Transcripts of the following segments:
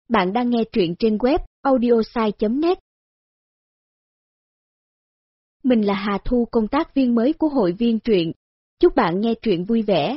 Bạn đang nghe truyện trên web audiosai.net. Mình là Hà Thu, công tác viên mới của hội viên truyện. Chúc bạn nghe truyện vui vẻ.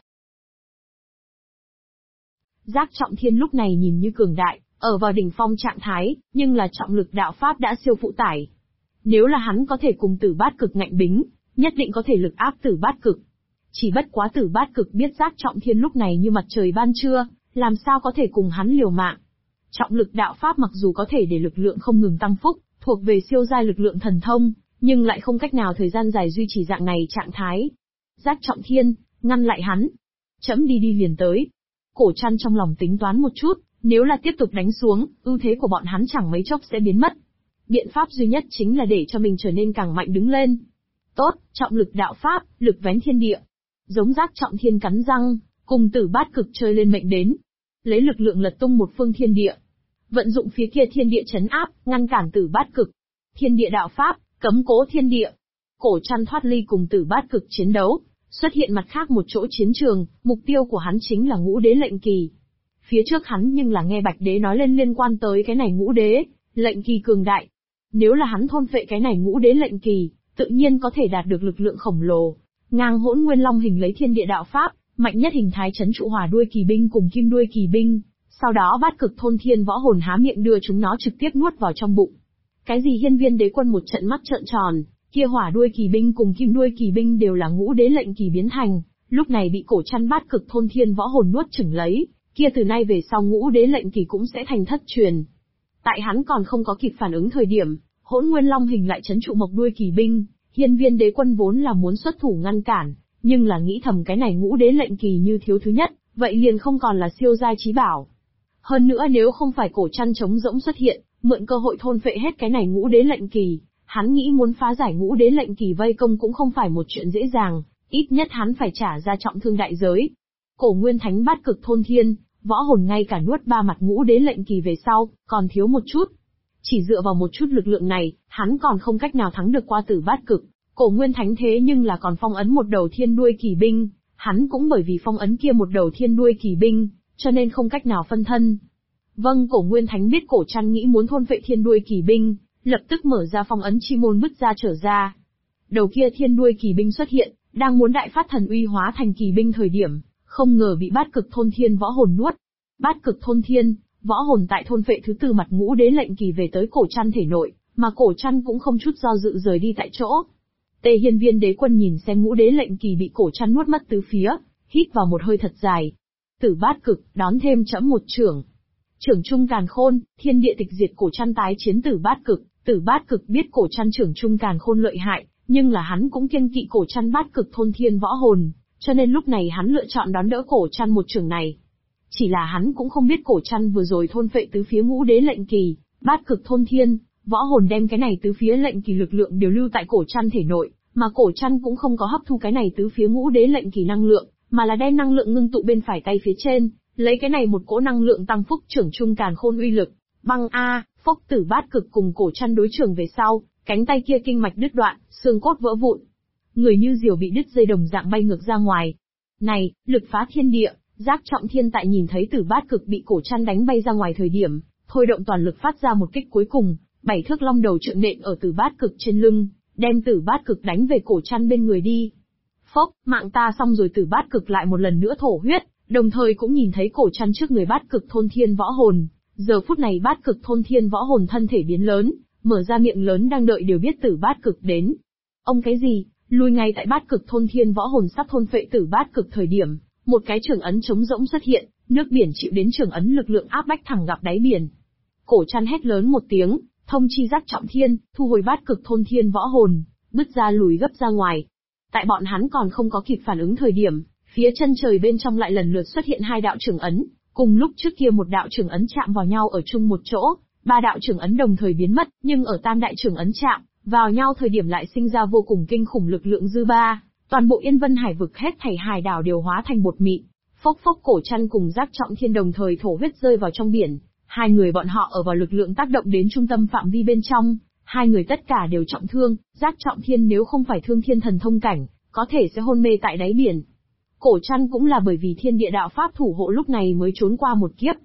Giác Trọng Thiên lúc này nhìn như cường đại, ở vào đỉnh phong trạng thái, nhưng là trọng lực đạo pháp đã siêu phụ tải. Nếu là hắn có thể cùng Tử Bát Cực ngạnh bính, nhất định có thể lực áp Tử Bát Cực. Chỉ bất quá Tử Bát Cực biết Giác Trọng Thiên lúc này như mặt trời ban trưa, làm sao có thể cùng hắn liều mạng. Trọng lực đạo pháp mặc dù có thể để lực lượng không ngừng tăng phúc, thuộc về siêu giai lực lượng thần thông, nhưng lại không cách nào thời gian dài duy trì dạng này trạng thái. Giác Trọng Thiên, ngăn lại hắn. Trẫm đi liền tới. Cổ Trăn trong lòng tính toán một chút, nếu là tiếp tục đánh xuống, ưu thế của bọn hắn chẳng mấy chốc sẽ biến mất. Biện pháp duy nhất chính là để cho mình trở nên càng mạnh đứng lên. Tốt, trọng lực đạo pháp, lực vén thiên địa. Giống Giác Trọng Thiên cắn răng, cùng Tử Bát Cực chơi lên mệnh đến. Lấy lực lượng lật tung một phương thiên địa. Vận dụng phía kia thiên địa chấn áp, ngăn cản Tử Bát Cực. Thiên địa đạo pháp, cấm cố thiên địa. Cổ Trăn thoát ly cùng Tử Bát Cực chiến đấu, xuất hiện mặt khác một chỗ chiến trường, mục tiêu của hắn chính là Ngũ Đế lệnh kỳ. Phía trước hắn nhưng là nghe Bạch Đế nói lên liên quan tới cái này Ngũ Đế lệnh kỳ cường đại. Nếu là hắn thôn phệ cái này Ngũ Đế lệnh kỳ, tự nhiên có thể đạt được lực lượng khổng lồ. Ngang Hỗn Nguyên Long hình lấy thiên địa đạo pháp, mạnh nhất hình thái trấn trụ Hỏa Đuôi Kỳ binh cùng Kim Đuôi Kỳ binh, sau đó Bát Cực Thôn Thiên Võ Hồn há miệng đưa chúng nó trực tiếp nuốt vào trong bụng. Cái gì Hiên Viên Đế Quân một trận mắt trợn tròn, kia Hỏa Đuôi Kỳ binh cùng Kim Đuôi Kỳ binh đều là Ngũ Đế lệnh kỳ biến thành, lúc này bị Cổ Trăn Bát Cực Thôn Thiên Võ Hồn nuốt chửng lấy, kia từ nay về sau Ngũ Đế lệnh kỳ cũng sẽ thành thất truyền. Tại hắn còn không có kịp phản ứng thời điểm, Hỗn Nguyên Long hình lại trấn trụ Mộc Đuôi Kỳ binh, Hiên Viên Đế Quân vốn là muốn xuất thủ ngăn cản, nhưng là nghĩ thầm cái này Ngũ Đế lệnh kỳ như thiếu thứ nhất, vậy liền không còn là siêu giai chí bảo. Hơn nữa nếu không phải Cổ Trăn trống rỗng xuất hiện, mượn cơ hội thôn phệ hết cái này Ngũ Đế lệnh kỳ, hắn nghĩ muốn phá giải Ngũ Đế lệnh kỳ vây công cũng không phải một chuyện dễ dàng, ít nhất hắn phải trả ra trọng thương đại giới. Cổ Nguyên Thánh Bát Cực Thôn Thiên Võ Hồn ngay cả nuốt 3 mặt Ngũ Đế lệnh kỳ về sau, còn thiếu một chút. Chỉ dựa vào một chút lực lượng này, hắn còn không cách nào thắng được qua Tử Bát Cực. Cổ Nguyên Thánh thế nhưng là còn phong ấn một đầu Thiên Đuôi Kỳ binh, hắn cũng bởi vì phong ấn kia một đầu Thiên Đuôi Kỳ binh, cho nên không cách nào phân thân. Vâng, Cổ Nguyên Thánh biết Cổ Trăn nghĩ muốn thôn phệ Thiên Đuôi Kỳ binh, lập tức mở ra phong ấn chi môn bứt ra trở ra. Đầu kia Thiên Đuôi Kỳ binh xuất hiện, đang muốn đại phát thần uy hóa thành kỳ binh thời điểm, không ngờ bị Bát Cực Thôn Thiên Võ Hồn nuốt. Bát Cực Thôn Thiên Võ Hồn tại thôn phệ thứ tư mặt Ngũ Đế lệnh kỳ về tới Cổ Trăn thể nội, mà Cổ Trăn cũng không chút do dự rời đi tại chỗ. Tề Hiên Viên Đế Quân nhìn xem Ngũ Đế lệnh kỳ bị Cổ Trăn nuốt mất tứ phía, hít vào một hơi thật dài. Tử Bát Cực, đón thêm trẫm một trưởng. Trưởng Trung Càn Khôn, thiên địa tịch diệt. Cổ Trăn tái chiến Tử Bát Cực. Tử Bát Cực biết Cổ Trăn trưởng Trung Càn Khôn lợi hại, nhưng là hắn cũng kiêng kỵ Cổ Trăn Bát Cực Thôn Thiên Võ Hồn, cho nên lúc này hắn lựa chọn đón đỡ Cổ Trăn một trưởng này. Chỉ là hắn cũng không biết Cổ Trăn vừa rồi thôn phệ tứ phía Ngũ Đế lệnh kỳ, Bát Cực Thôn Thiên Võ Hồn đem cái này tứ phía lệnh kỳ lực lượng đều lưu tại Cổ Trăn thể nội, mà Cổ Trăn cũng không có hấp thu cái này tứ phía Ngũ Đế lệnh kỳ năng lượng, mà là đem năng lượng ngưng tụ bên phải tay phía trên, lấy cái này một cỗ năng lượng tăng phúc trưởng Trung Càn Khôn uy lực. Băng a, phốc. Tử Bát Cực cùng Cổ Trăn đối trường về sau, cánh tay kia kinh mạch đứt đoạn, xương cốt vỡ vụn. Người như diều bị đứt dây đồng dạng bay ngược ra ngoài. Này, lực phá thiên địa. Giác Trọng Thiên tại nhìn thấy Tử Bát Cực bị Cổ Trăn đánh bay ra ngoài thời điểm, thôi động toàn lực phát ra một kích cuối cùng, 7 thước long đầu trượng nện ở Tử Bát Cực trên lưng, đem Tử Bát Cực đánh về Cổ Trăn bên người đi. Phốc, mạng ta xong rồi. Tử Bát Cực lại một lần nữa thổ huyết, đồng thời cũng nhìn thấy Cổ Trăn trước người Bát Cực Thôn Thiên Võ Hồn. Giờ phút này Bát Cực Thôn Thiên Võ Hồn thân thể biến lớn, mở ra miệng lớn đang đợi đều biết Tử Bát Cực đến. Ông cái gì? Lùi ngay tại Bát Cực Thôn Thiên Võ Hồn sắp thôn phệ Tử Bát Cực thời điểm, một cái trường ấn trống rỗng xuất hiện, nước biển chịu đến trường ấn lực lượng áp bách thẳng gặp đáy biển. Cổ Trăn hét lớn một tiếng, thông chi Giác Trọng Thiên, thu hồi Bát Cực Thôn Thiên Võ Hồn, bứt ra lùi gấp ra ngoài. Tại bọn hắn còn không có kịp phản ứng thời điểm, phía chân trời bên trong lại lần lượt xuất hiện 2 đạo trường ấn, cùng lúc trước kia một đạo trường ấn chạm vào nhau ở chung một chỗ, 3 đạo trường ấn đồng thời biến mất, nhưng ở tam đại trường ấn chạm vào nhau thời điểm lại sinh ra vô cùng kinh khủng lực lượng dư ba, toàn bộ Yên Vân Hải vực hết thảy hải đảo đều hóa thành bột mịn. Phốc phốc. Cổ Trăn cùng Giác Trọng Thiên đồng thời thổ huyết rơi vào trong biển, hai người bọn họ ở vào lực lượng tác động đến trung tâm phạm vi bên trong, hai người tất cả đều trọng thương. Giác Trọng Thiên nếu không phải thương thiên thần thông cảnh, có thể sẽ hôn mê tại đáy biển. Cổ Trăn cũng là bởi vì thiên địa đạo pháp thủ hộ lúc này mới trốn qua một kiếp.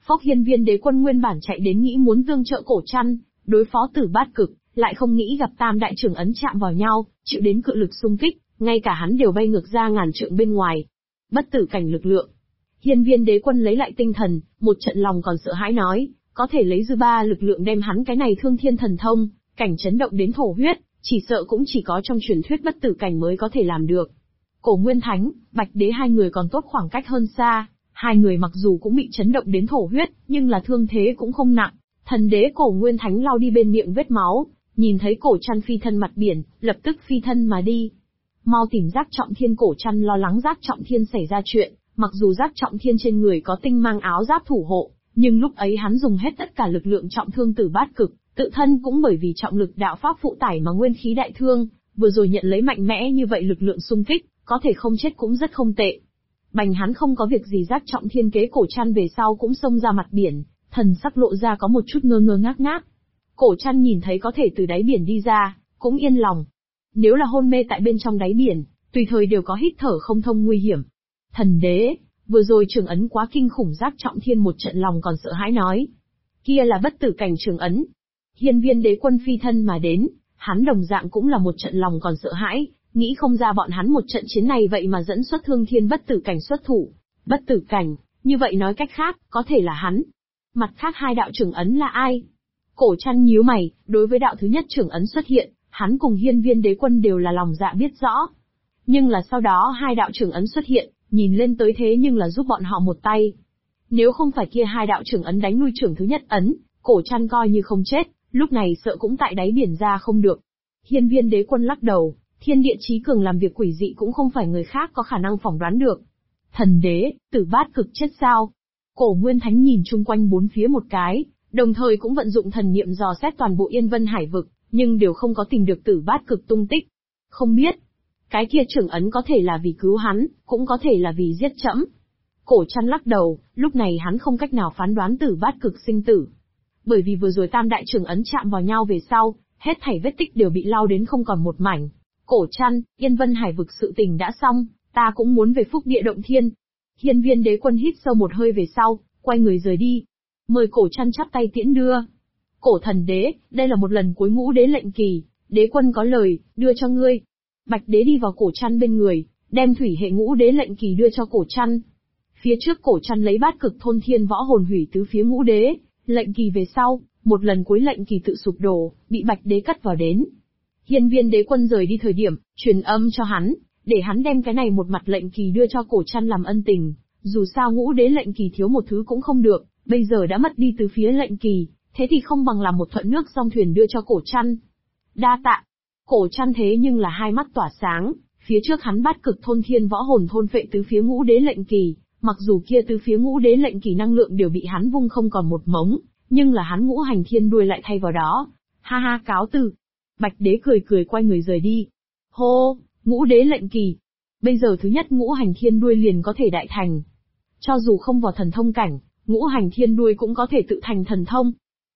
Phốc Hiên Viên Đế Quân nguyên bản chạy đến nghĩ muốn tương trợ Cổ Trăn, đối phó Tử Bát Cực, lại không nghĩ gặp Tam đại trưởng ấn chạm vào nhau, chịu đến cự lực xung kích, ngay cả hắn đều bay ngược ra ngàn trượng bên ngoài. Bất tử cảnh lực lượng. Hiên Viên Đế Quân lấy lại tinh thần, một trận lòng còn sợ hãi nói, có thể lấy dư ba lực lượng đem hắn cái này thương thiên thần thông, cảnh chấn động đến thổ huyết, chỉ sợ cũng chỉ có trong truyền thuyết bất tử cảnh mới có thể làm được. Cổ Nguyên Thánh, Bạch Đế hai người còn tốt khoảng cách hơn xa, hai người mặc dù cũng bị chấn động đến thổ huyết, nhưng là thương thế cũng không nặng. Thần Đế Cổ Nguyên Thánh lau đi bên miệng vết máu, nhìn thấy Cổ Trăn phi thân mặt biển, lập tức phi thân mà đi. Mau tìm Giác Trọng Thiên. Cổ Trăn lo lắng Giác Trọng Thiên xảy ra chuyện, mặc dù Giác Trọng Thiên trên người có tinh mang áo giáp thủ hộ, nhưng lúc ấy hắn dùng hết tất cả lực lượng trọng thương Tử Bát Cực, tự thân cũng bởi vì trọng lực đạo pháp phụ tải mà nguyên khí đại thương, vừa rồi nhận lấy mạnh mẽ như vậy lực lượng xung kích, có thể không chết cũng rất không tệ. Bành hắn không có việc gì. Giác Trọng Thiên kế Cổ Trăn về sau cũng xông ra mặt biển, thần sắc lộ ra có một chút ngơ ngơ ngác ngác. Cổ Trăn nhìn thấy có thể từ đáy biển đi ra, cũng yên lòng. Nếu là hôn mê tại bên trong đáy biển, tùy thời đều có hít thở không thông nguy hiểm. Thần Đế, vừa rồi trường ấn quá kinh khủng. Giác Trọng Thiên một trận lòng còn sợ hãi nói. Kia là bất tử cảnh trường ấn. Hiên Viên Đế Quân phi thân mà đến, hắn đồng dạng cũng là một trận lòng còn sợ hãi, nghĩ không ra bọn hắn một trận chiến này vậy mà dẫn xuất thương thiên bất tử cảnh xuất thủ. Bất tử cảnh, như vậy nói cách khác, có thể là hắn. Mặt khác hai đạo trưởng ấn là ai? Cổ Trăn nhíu mày, đối với đạo thứ nhất trưởng ấn xuất hiện, hắn cùng Hiên Viên Đế Quân đều là lòng dạ biết rõ. Nhưng là sau đó hai đạo trưởng ấn xuất hiện, nhìn lên tới thế nhưng là giúp bọn họ một tay. Nếu không phải kia hai đạo trưởng ấn đánh lui trưởng thứ nhất ấn, Cổ Trăn coi như không chết, lúc này sợ cũng tại đáy biển ra không được. Hiên Viên Đế Quân lắc đầu, thiên địa chí cường làm việc quỷ dị cũng không phải người khác có khả năng phỏng đoán được. Thần Đế, Tử Bát Cực chết sao? Cổ Nguyên Thánh nhìn chung quanh bốn phía một cái, đồng thời cũng vận dụng thần niệm dò xét toàn bộ Yên Vân Hải vực, nhưng đều không có tìm được Tử Bát Cực tung tích. Không biết, cái kia trưởng ấn có thể là vì cứu hắn, cũng có thể là vì giết trẫm. Cổ Trăn lắc đầu, lúc này hắn không cách nào phán đoán Tử Bát Cực sinh tử. Bởi vì vừa rồi tam đại trưởng ấn chạm vào nhau về sau, hết thảy vết tích đều bị lau đến không còn một mảnh. Cổ Trăn, Yên Vân Hải vực sự tình đã xong, ta cũng muốn về Phúc Địa Động Thiên. Hiên Viên Đế Quân hít sâu một hơi về sau, quay người rời đi. Mời Cổ Trăn chắp tay tiễn đưa. Cổ Thần Đế, đây là một lần cuối Ngũ Đế lệnh kỳ, Đế Quân có lời, đưa cho ngươi. Bạch Đế đi vào Cổ Trăn bên người, đem thủy hệ Ngũ Đế lệnh kỳ đưa cho Cổ Trăn. Phía trước Cổ Trăn lấy Bát Cực Thôn Thiên Võ Hồn hủy tứ phía Ngũ Đế lệnh kỳ về sau, một lần cuối lệnh kỳ tự sụp đổ, bị Bạch Đế cắt vào đến. Hiên Viên Đế Quân rời đi thời điểm, truyền âm cho hắn, để hắn đem cái này một mặt lệnh kỳ đưa cho Cổ Trăn làm ân tình. Dù sao Ngũ Đế lệnh kỳ thiếu một thứ cũng không được, bây giờ đã mất đi tứ phía lệnh kỳ, thế thì không bằng làm một thuận nước song thuyền đưa cho Cổ Trăn. Đa tạ. Cổ Trăn thế nhưng là hai mắt tỏa sáng, phía trước hắn Bát Cực Thôn Thiên Võ Hồn thôn phệ tứ phía Ngũ Đế lệnh kỳ, mặc dù kia tứ phía Ngũ Đế lệnh kỳ năng lượng đều bị hắn vung không còn một mống, nhưng là hắn Ngũ Hành Thiên Đuôi lại thay vào đó. Ha ha, cáo từ. Bạch Đế cười cười quay người rời đi. Hô, Ngũ Đế lệnh kỳ. Bây giờ thứ nhất Ngũ Hành Thiên Đuôi liền có thể đại thành. Cho dù không vào thần thông cảnh, Ngũ Hành Thiên Đuôi cũng có thể tự thành thần thông.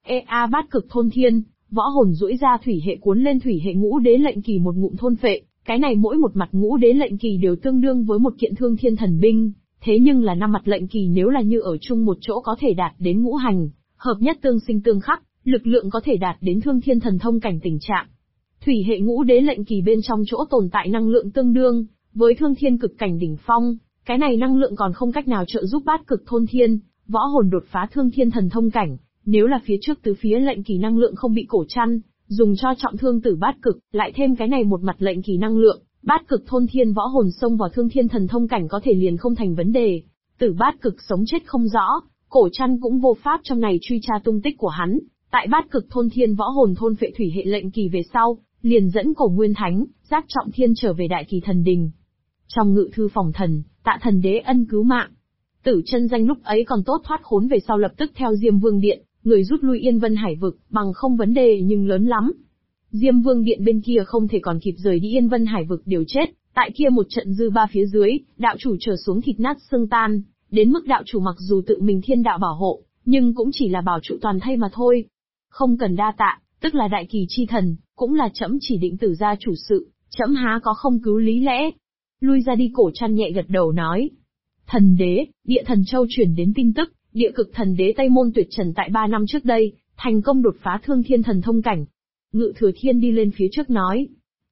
Bát Cực Thôn Thiên, Võ Hồn duỗi ra thủy hệ cuốn lên thủy hệ Ngũ Đế lệnh kỳ một ngụm thôn phệ, cái này mỗi một mặt Ngũ Đế lệnh kỳ đều tương đương với một kiện Thương Thiên thần binh, thế nhưng là năm mặt lệnh kỳ nếu là như ở chung một chỗ có thể đạt đến ngũ hành, hợp nhất tương sinh tương khắc, lực lượng có thể đạt đến Thương Thiên thần thông cảnh tình trạng. Thủy hệ Ngũ Đế lệnh kỳ bên trong chỗ tồn tại năng lượng tương đương với Thương Thiên cực cảnh đỉnh phong, cái này năng lượng còn không cách nào trợ giúp Bát Cực Thôn Thiên Võ Hồn đột phá Thương Thiên thần thông cảnh. Nếu là phía trước tứ phía lệnh kỳ năng lượng không bị Cổ Trăn dùng cho trọng thương Tử Bát Cực, lại thêm cái này một mặt lệnh kỳ năng lượng, Bát Cực Thôn Thiên Võ Hồn xông vào Thương Thiên thần thông cảnh có thể liền không thành vấn đề. Tử Bát Cực sống chết không rõ, Cổ Trăn cũng vô pháp trong này truy tra tung tích của hắn. Tại Bát Cực Thôn Thiên Võ Hồn thôn phệ thủy hệ lệnh kỳ về sau, liền dẫn Cổ Nguyên Thánh, Giác Trọng Thiên trở về Đại Kỳ Thần Đình. Trong ngự thư phòng thần, tạ Thần Đế ân cứu mạng. Tử Chân Danh lúc ấy còn tốt thoát khốn về sau lập tức theo Diêm Vương Điện, người rút lui Yên Vân Hải vực, bằng không vấn đề nhưng lớn lắm. Diêm Vương Điện bên kia không thể còn kịp rời đi Yên Vân Hải vực đều chết, tại kia một trận dư ba phía dưới, đạo chủ trở xuống thịt nát xương tan, đến mức đạo chủ mặc dù tự mình thiên đạo bảo hộ, nhưng cũng chỉ là bảo trụ toàn thây mà thôi. Không cần đa tạ, tức là đại kỳ chi thần, cũng là trẫm chỉ định tử gia chủ sự, trẫm há có không cứu lý lẽ. Lui ra đi. Cổ Trăn nhẹ gật đầu nói. Thần Đế, Địa Thần Châu truyền đến tin tức, Địa cực thần đế Tây Môn Tuyệt Trần tại 3 năm trước đây, thành công đột phá Thương Thiên thần thông cảnh. Ngự Thừa Thiên đi lên phía trước nói.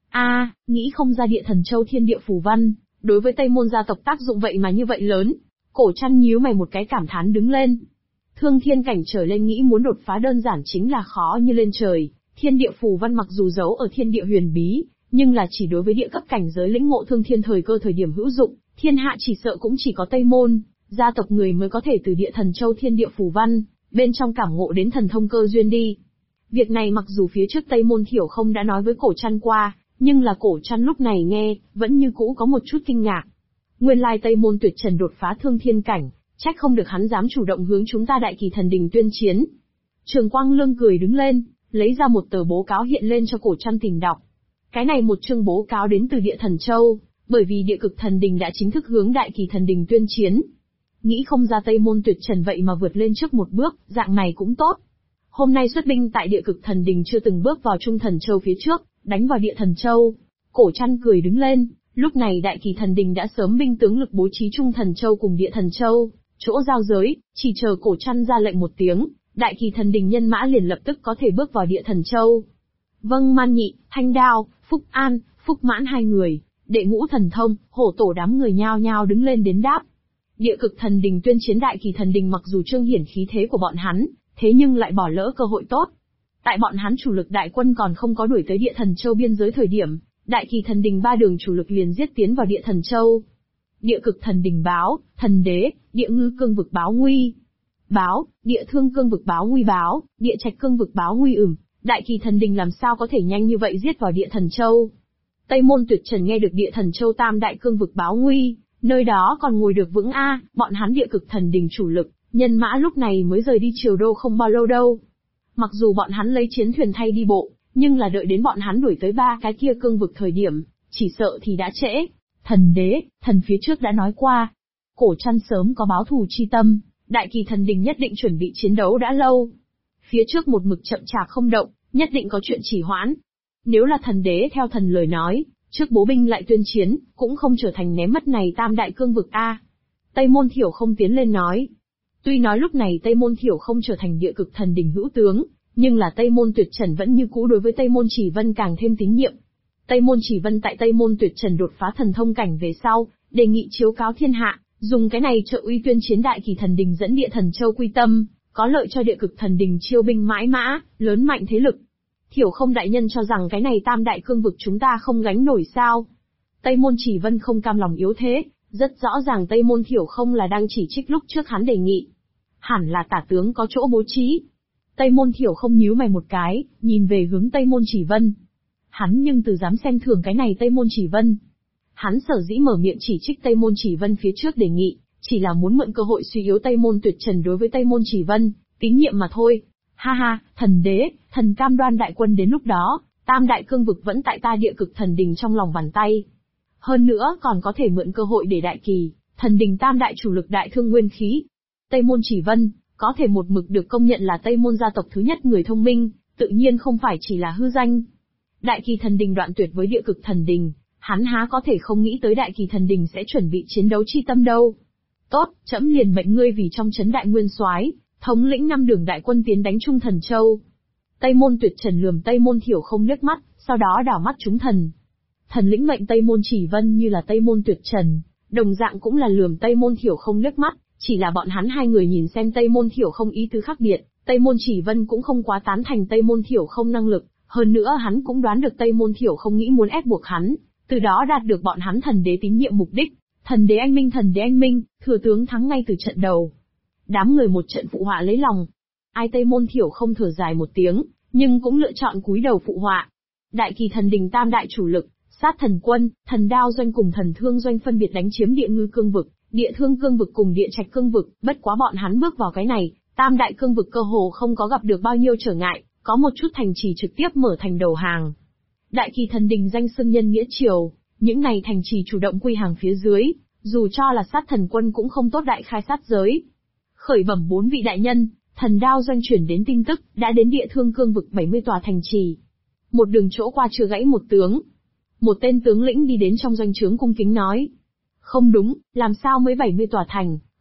Nghĩ không ra địa thần châu thiên địa phù văn, đối với Tây Môn gia tộc tác dụng vậy mà như vậy lớn. Cổ Trăn nhíu mày một cái cảm thán đứng lên. Thương Thiên cảnh trở lên nghĩ muốn đột phá đơn giản chính là khó như lên trời, thiên địa phù văn mặc dù giấu ở thiên địa huyền bí, nhưng là chỉ đối với địa cấp cảnh giới lĩnh ngộ thương thiên thời cơ thời điểm hữu dụng, thiên hạ chỉ sợ cũng chỉ có Tây Môn gia tộc người mới có thể từ địa thần châu thiên địa phù văn, bên trong cảm ngộ đến thần thông cơ duyên đi. Việc này mặc dù phía trước Tây Môn Thiểu không đã nói với Cổ Trăn qua, nhưng là Cổ Trăn lúc này nghe, vẫn như cũ có một chút kinh ngạc. Nguyên lai Tây Môn Tuyệt Trần đột phá thương thiên cảnh, trách không được hắn dám chủ động hướng chúng ta Đại Kỳ Thần Đình tuyên chiến. Trường Quang Lương cười đứng lên, lấy ra một tờ bố cáo hiện lên cho Cổ Trăn tìm đọc. Cái này một chương bố cáo đến từ địa thần châu, bởi vì địa cực thần đình đã chính thức hướng Đại Kỳ Thần Đình tuyên chiến. Nghĩ không ra Tây Môn Tuyệt Trần vậy mà vượt lên trước một bước, dạng này cũng tốt. Hôm nay xuất binh tại địa cực thần đình chưa từng bước vào Trung Thần Châu phía trước, đánh vào địa thần châu. Cổ Trăn cười đứng lên, lúc này Đại Kỳ Thần Đình đã sớm binh tướng lực bố trí Trung Thần Châu cùng địa thần châu, chỗ giao giới, chỉ chờ Cổ Trăn ra lệnh một tiếng, Đại Kỳ Thần Đình nhân mã liền lập tức có thể bước vào địa thần châu. Vâng. Man Nhị, Thanh Đao, Phúc An, Phúc Mãn hai người, Đệ Ngũ Thần Thông, Hổ Tổ đám người nhao nhao đứng lên đến đáp. Địa cực thần đình tuyên chiến Đại Kỳ Thần Đình mặc dù trương hiển khí thế của bọn hắn, thế nhưng lại bỏ lỡ cơ hội tốt. Tại bọn hắn chủ lực đại quân còn không có đuổi tới địa thần châu biên giới thời điểm, Đại Kỳ Thần Đình ba đường chủ lực liền giết tiến vào địa thần châu. Địa cực thần đình báo, thần đế, địa ngư cương vực báo nguy. Báo, địa thương cương vực báo nguy báo, địa trạch cương vực báo nguy Đại Kỳ Thần Đình làm sao có thể nhanh như vậy giết vào địa thần châu. Tây Môn Tuyệt Trần nghe được địa thần châu tam đại cương vực báo nguy, nơi đó còn ngồi được vững bọn hắn địa cực thần đình chủ lực, nhân mã lúc này mới rời đi Triều Đô không bao lâu đâu. Mặc dù bọn hắn lấy chiến thuyền thay đi bộ, nhưng là đợi đến bọn hắn đuổi tới ba cái kia cương vực thời điểm, chỉ sợ thì đã trễ. Thần đế, thần phía trước đã nói qua. Cổ Trăn sớm có báo thù chi tâm, Đại Kỳ Thần Đình nhất định chuẩn bị chiến đấu đã lâu. Phía trước một mực chậm chạp không động, nhất định có chuyện trì hoãn. Nếu là thần đế theo thần lời nói, trước bố binh lại tuyên chiến, cũng không trở thành ném mất này tam đại cương vực Tây Môn Thiểu không tiến lên nói. Tuy nói lúc này Tây Môn Thiểu không trở thành địa cực thần đình hữu tướng, nhưng là Tây Môn Tuyệt Trần vẫn như cũ đối với Tây Môn Chỉ Vân càng thêm tín nhiệm. Tây Môn Chỉ Vân tại Tây Môn Tuyệt Trần đột phá thần thông cảnh về sau, đề nghị chiếu cáo thiên hạ, dùng cái này trợ uy tuyên chiến Đại Kỳ Thần Đình dẫn địa thần châu quy tâm, có lợi cho địa cực thần đình chiêu binh mãi mã, lớn mạnh thế lực. Thiểu không đại nhân cho rằng cái này tam đại cương vực chúng ta không gánh nổi sao? Tây Môn Chỉ Vân không cam lòng yếu thế, rất rõ ràng Tây Môn Thiểu không là đang chỉ trích lúc trước hắn đề nghị. Hẳn là tả tướng có chỗ bố trí. Tây Môn Thiểu không nhíu mày một cái, nhìn về hướng Tây Môn Chỉ Vân. Hắn nhưng từ dám xem thường cái này Tây Môn Chỉ Vân. Hắn sở dĩ mở miệng chỉ trích Tây Môn Chỉ Vân phía trước đề nghị, chỉ là muốn mượn cơ hội suy yếu Tây Môn Tuyệt Trần đối với Tây Môn Chỉ Vân, tín nhiệm mà thôi. Ha ha, thần đế, thần cam đoan đại quân đến lúc đó, tam đại cương vực vẫn tại ta địa cực thần đình trong lòng bàn tay. Hơn nữa còn có thể mượn cơ hội để Đại Kỳ Thần Đình tam đại chủ lực đại thương nguyên khí. Tây Môn Chỉ Vân, có thể một mực được công nhận là Tây Môn gia tộc thứ nhất người thông minh, tự nhiên không phải chỉ là hư danh. Đại Kỳ Thần Đình đoạn tuyệt với địa cực thần đình, hắn há có thể không nghĩ tới Đại Kỳ Thần Đình sẽ chuẩn bị chiến đấu chi tâm đâu. Tốt, trẫm liền mệnh ngươi vì trong trấn đại nguyên soái, thống lĩnh 5 đường đại quân tiến đánh Trung Thần Châu. Tây Môn Tuyệt Trần lườm Tây Môn Thiểu không liếc mắt, sau đó đảo mắt chúng thần. Thần lĩnh mệnh Tây Môn Chỉ Vân như là Tây Môn Tuyệt Trần, đồng dạng cũng là lườm Tây Môn Thiểu không liếc mắt, chỉ là bọn hắn hai người nhìn xem Tây Môn Thiểu không ý tứ khác biệt, Tây Môn Chỉ Vân cũng không quá tán thành Tây Môn Thiểu không năng lực, hơn nữa hắn cũng đoán được Tây Môn Thiểu không nghĩ muốn ép buộc hắn, từ đó đạt được bọn hắn thần đế tín nhiệm mục đích. Thần đế anh minh, thừa tướng thắng ngay từ trận đầu. Đám người một trận phụ họa lấy lòng. Ai Tây Môn Thiểu không thở dài một tiếng, nhưng cũng lựa chọn cúi đầu phụ họa. Đại Kỳ Thần Đình tam đại chủ lực, Sát Thần Quân, Thần Đao Doanh cùng Thần Thương Doanh phân biệt đánh chiếm địa ngư cương vực, địa thương cương vực cùng địa trạch cương vực, bất quá bọn hắn bước vào cái này, tam đại cương vực cơ hồ không có gặp được bao nhiêu trở ngại, có một chút thành trì trực tiếp mở thành đầu hàng. Đại Kỳ Thần Đình danh xưng nhân nghĩa triều, những này thành trì chủ động quy hàng phía dưới, dù cho là Sát Thần Quân cũng không tốt đại khai sát giới. Khởi bẩm 4 vị đại nhân, Thần Đao Doanh chuyển đến tin tức, đã đến địa thương cương vực 70 tòa thành trì. Một đường chỗ qua chưa gãy một tướng. Một tên tướng lĩnh đi đến trong doanh trướng cung kính nói. Không đúng, làm sao mới 70 tòa thành,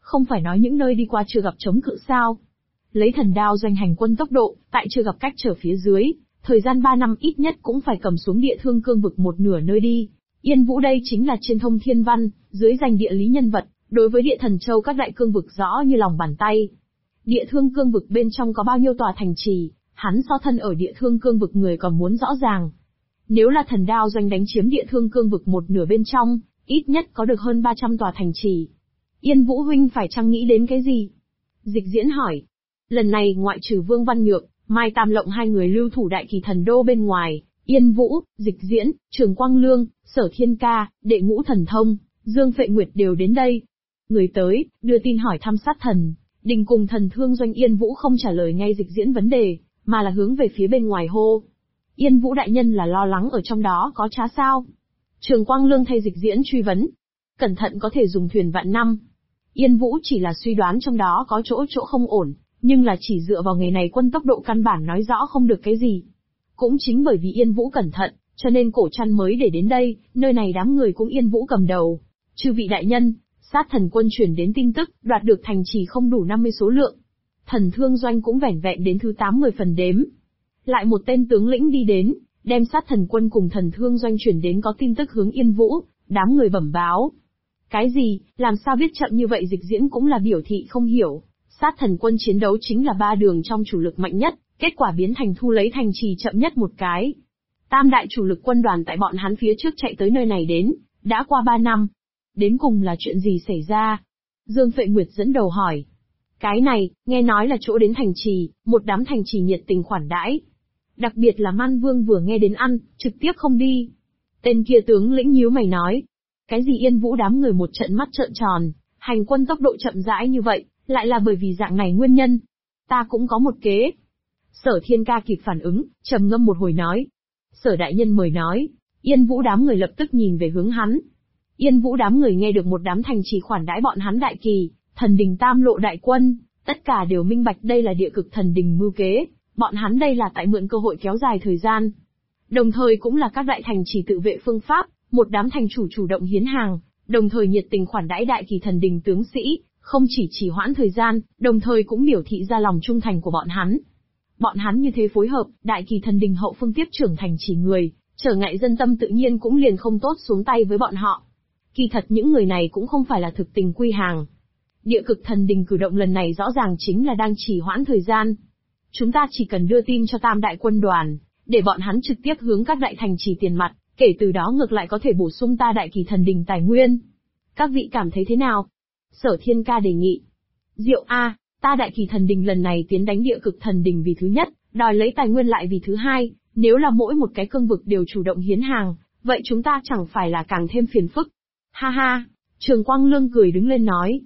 Không phải nói những nơi đi qua chưa gặp chống cự sao? Lấy thần đao doanh hành quân tốc độ, tại chưa gặp cách trở phía dưới, thời gian 3 năm ít nhất cũng phải cầm xuống địa thương cương vực một nửa nơi đi. Yên Vũ đây chính là trên thông thiên văn, dưới danh địa lý nhân vật, đối với địa thần châu các đại cương vực rõ như lòng bàn tay. Địa thương cương vực bên trong có bao nhiêu tòa thành trì, hắn so thân ở địa thương cương vực người còn muốn rõ ràng. Nếu là thần đao doanh đánh chiếm địa thương cương vực một nửa bên trong, ít nhất có được hơn 300 tòa thành trì. Yên Vũ huynh phải chăng nghĩ đến cái gì? Dịch Diễn hỏi. Lần này ngoại trừ Vương Văn Nhược, Mai Tam Lộng hai người lưu thủ Đại Kỳ Thần Đô bên ngoài, Yên Vũ, Dịch Diễn, Trường Quang Lương, Sở Thiên Ca, Đệ Ngũ Thần Thông, Dương Phệ Nguyệt đều đến đây. Người tới, đưa tin hỏi thăm Sát Thần Đình cùng Thần Thương Doanh. Yên Vũ không trả lời ngay Dịch Diễn vấn đề, mà là hướng về phía bên ngoài hô. Yên Vũ đại nhân là lo lắng ở trong đó có trá sao? Trường Quang Lương thay Dịch Diễn truy vấn. Cẩn thận có thể dùng thuyền vạn năm. Yên Vũ chỉ là suy đoán trong đó có chỗ không ổn, nhưng là chỉ dựa vào nghề này quân tốc độ căn bản nói rõ không được cái gì. Cũng chính bởi vì Yên Vũ cẩn thận, cho nên Cổ Trăn mới để đến đây, nơi này đám người cũng Yên Vũ cầm đầu. Chư vị đại nhân, Sát Thần quân chuyển đến tin tức, đoạt được thành trì không đủ 50 số lượng. Thần Thương Doanh cũng vẻn vẹn đến thứ 80 phần đếm. Lại một tên tướng lĩnh đi đến, đem Sát Thần quân cùng Thần Thương Doanh chuyển đến có tin tức hướng Yên Vũ, đám người bẩm báo. Cái gì, làm sao biết chậm như vậy? Dịch Diễn cũng là biểu thị không hiểu. Sát Thần quân chiến đấu chính là 3 đường trong chủ lực mạnh nhất, kết quả biến thành thu lấy thành trì chậm nhất một cái. Tam đại chủ lực quân đoàn tại bọn hắn phía trước chạy tới nơi này đến, đã qua 3 năm. Đến cùng là chuyện gì xảy ra? Dương Phệ Nguyệt dẫn đầu hỏi. Cái này, nghe nói là chỗ đến thành trì, một đám thành trì nhiệt tình khoản đãi. Đặc biệt là Man Vương vừa nghe đến ăn, trực tiếp không đi. Tên kia tướng lĩnh nhíu mày nói. Cái gì? Yên Vũ đám người một trận mắt trợn tròn, hành quân tốc độ chậm rãi như vậy, lại là bởi vì dạng này nguyên nhân. Ta cũng có một kế. Sở Thiên Ca kịp phản ứng, trầm ngâm một hồi nói. Sở đại nhân mời nói. Yên Vũ đám người lập tức nhìn về hướng hắn. Yên Vũ đám người nghe được một đám thành trì khoản đãi bọn hắn Đại Kỳ, Thần Đình Tam Lộ đại quân, tất cả đều minh bạch đây là địa cực thần đình mưu kế, bọn hắn đây là tại mượn cơ hội kéo dài thời gian. Đồng thời cũng là các đại thành trì tự vệ phương pháp, một đám thành chủ chủ động hiến hàng, đồng thời nhiệt tình khoản đãi Đại Kỳ thần đình tướng sĩ, không chỉ hoãn thời gian, đồng thời cũng biểu thị ra lòng trung thành của bọn hắn. Bọn hắn như thế phối hợp, Đại Kỳ thần đình hậu phương tiếp trưởng thành trì người, trở ngại dân tâm tự nhiên cũng liền không tốt xuống tay với bọn họ. Kỳ thật những người này cũng không phải là thực tình quy hàng. Địa cực thần đình cử động lần này rõ ràng chính là đang trì hoãn thời gian. Chúng ta chỉ cần đưa tin cho Tam đại quân đoàn, để bọn hắn trực tiếp hướng các đại thành trì tiền mặt, kể từ đó ngược lại có thể bổ sung ta Đại Kỳ thần đình tài nguyên. Các vị cảm thấy thế nào? Sở Thiên Ca đề nghị. Diệu a, ta Đại Kỳ thần đình lần này tiến đánh địa cực thần đình vì thứ nhất, đòi lấy tài nguyên lại vì thứ hai, nếu là mỗi một cái cương vực đều chủ động hiến hàng, vậy chúng ta chẳng phải là càng thêm phiền phức. Ha ha, Trường Quang Lương cười đứng lên nói.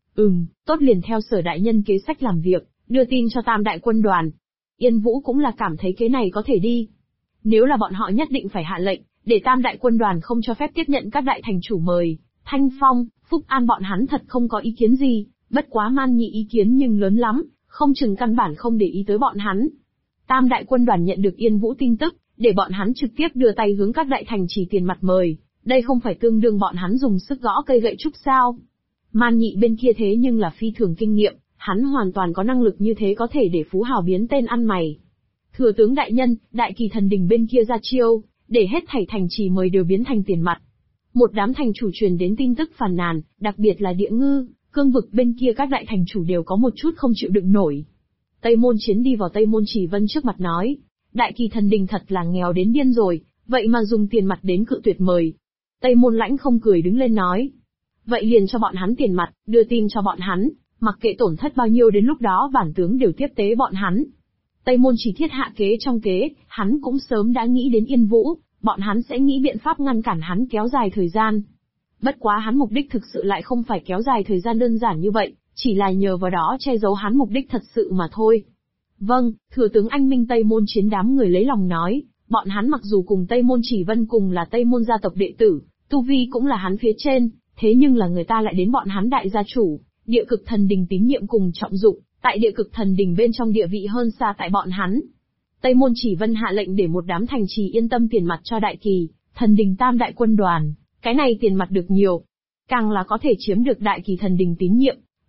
Tốt, liền theo Sở đại nhân kế sách làm việc, đưa tin cho Tam đại quân đoàn. Yên Vũ cũng là cảm thấy kế này có thể đi. Nếu là bọn họ nhất định phải hạ lệnh, để Tam đại quân đoàn không cho phép tiếp nhận các đại thành chủ mời, Thanh Phong, Phúc An bọn hắn thật không có ý kiến gì, bất quá Man Nhị ý kiến nhưng lớn lắm, không chừng căn bản không để ý tới bọn hắn. Tam đại quân đoàn nhận được Yên Vũ tin tức, để bọn hắn trực tiếp đưa tay hướng các đại thành trì tiền mặt mời, đây không phải tương đương bọn hắn dùng sức gõ cây gậy trúc sao? Man Nhị bên kia thế nhưng là phi thường kinh nghiệm, hắn hoàn toàn có năng lực như thế có thể để Phú Hào biến tên ăn mày. Thừa tướng đại nhân, Đại Kỳ thần đình bên kia ra chiêu, để hết thảy thành trì mời đều biến thành tiền mặt. Một đám thành chủ truyền đến tin tức phàn nàn, đặc biệt là Địa Ngư, cương vực bên kia các đại thành chủ đều có một chút không chịu đựng nổi. Tây Môn Chiến đi vào Tây Môn Chỉ Vân trước mặt nói, Đại Kỳ thần đình thật là nghèo đến điên rồi, vậy mà dùng tiền mặt đến cự tuyệt mời. Tây Môn Lãnh không cười đứng lên nói, vậy liền cho bọn hắn tiền mặt, đưa tin cho bọn hắn, mặc kệ tổn thất bao nhiêu đến lúc đó bản tướng đều tiếp tế bọn hắn. Tây Môn Chỉ thiết hạ kế trong kế, hắn cũng sớm đã nghĩ đến Yên Vũ, bọn hắn sẽ nghĩ biện pháp ngăn cản hắn kéo dài thời gian. Bất quá hắn mục đích thực sự lại không phải kéo dài thời gian đơn giản như vậy, chỉ là nhờ vào đó che giấu hắn mục đích thật sự mà thôi. Vâng, thừa tướng anh minh. Tây Môn Chiến đám người lấy lòng nói, bọn hắn mặc dù cùng Tây Môn Chỉ Vân cùng là Tây Môn gia tộc đệ tử, tu vi cũng là hắn phía trên, thế nhưng là người ta lại đến bọn hắn đại gia chủ, địa cực thần đình tín nhiệm cùng trọng dụng, tại địa cực thần đình bên trong địa vị hơn xa tại bọn hắn. Tây Môn Chỉ Vân hạ lệnh để một đám thành trì yên tâm tiền mặt cho Đại Kỳ, thần đình Tam đại quân đoàn, cái này tiền mặt được nhiều, càng là có thể chiếm được Đại Kỳ thần đình tín nhiệm,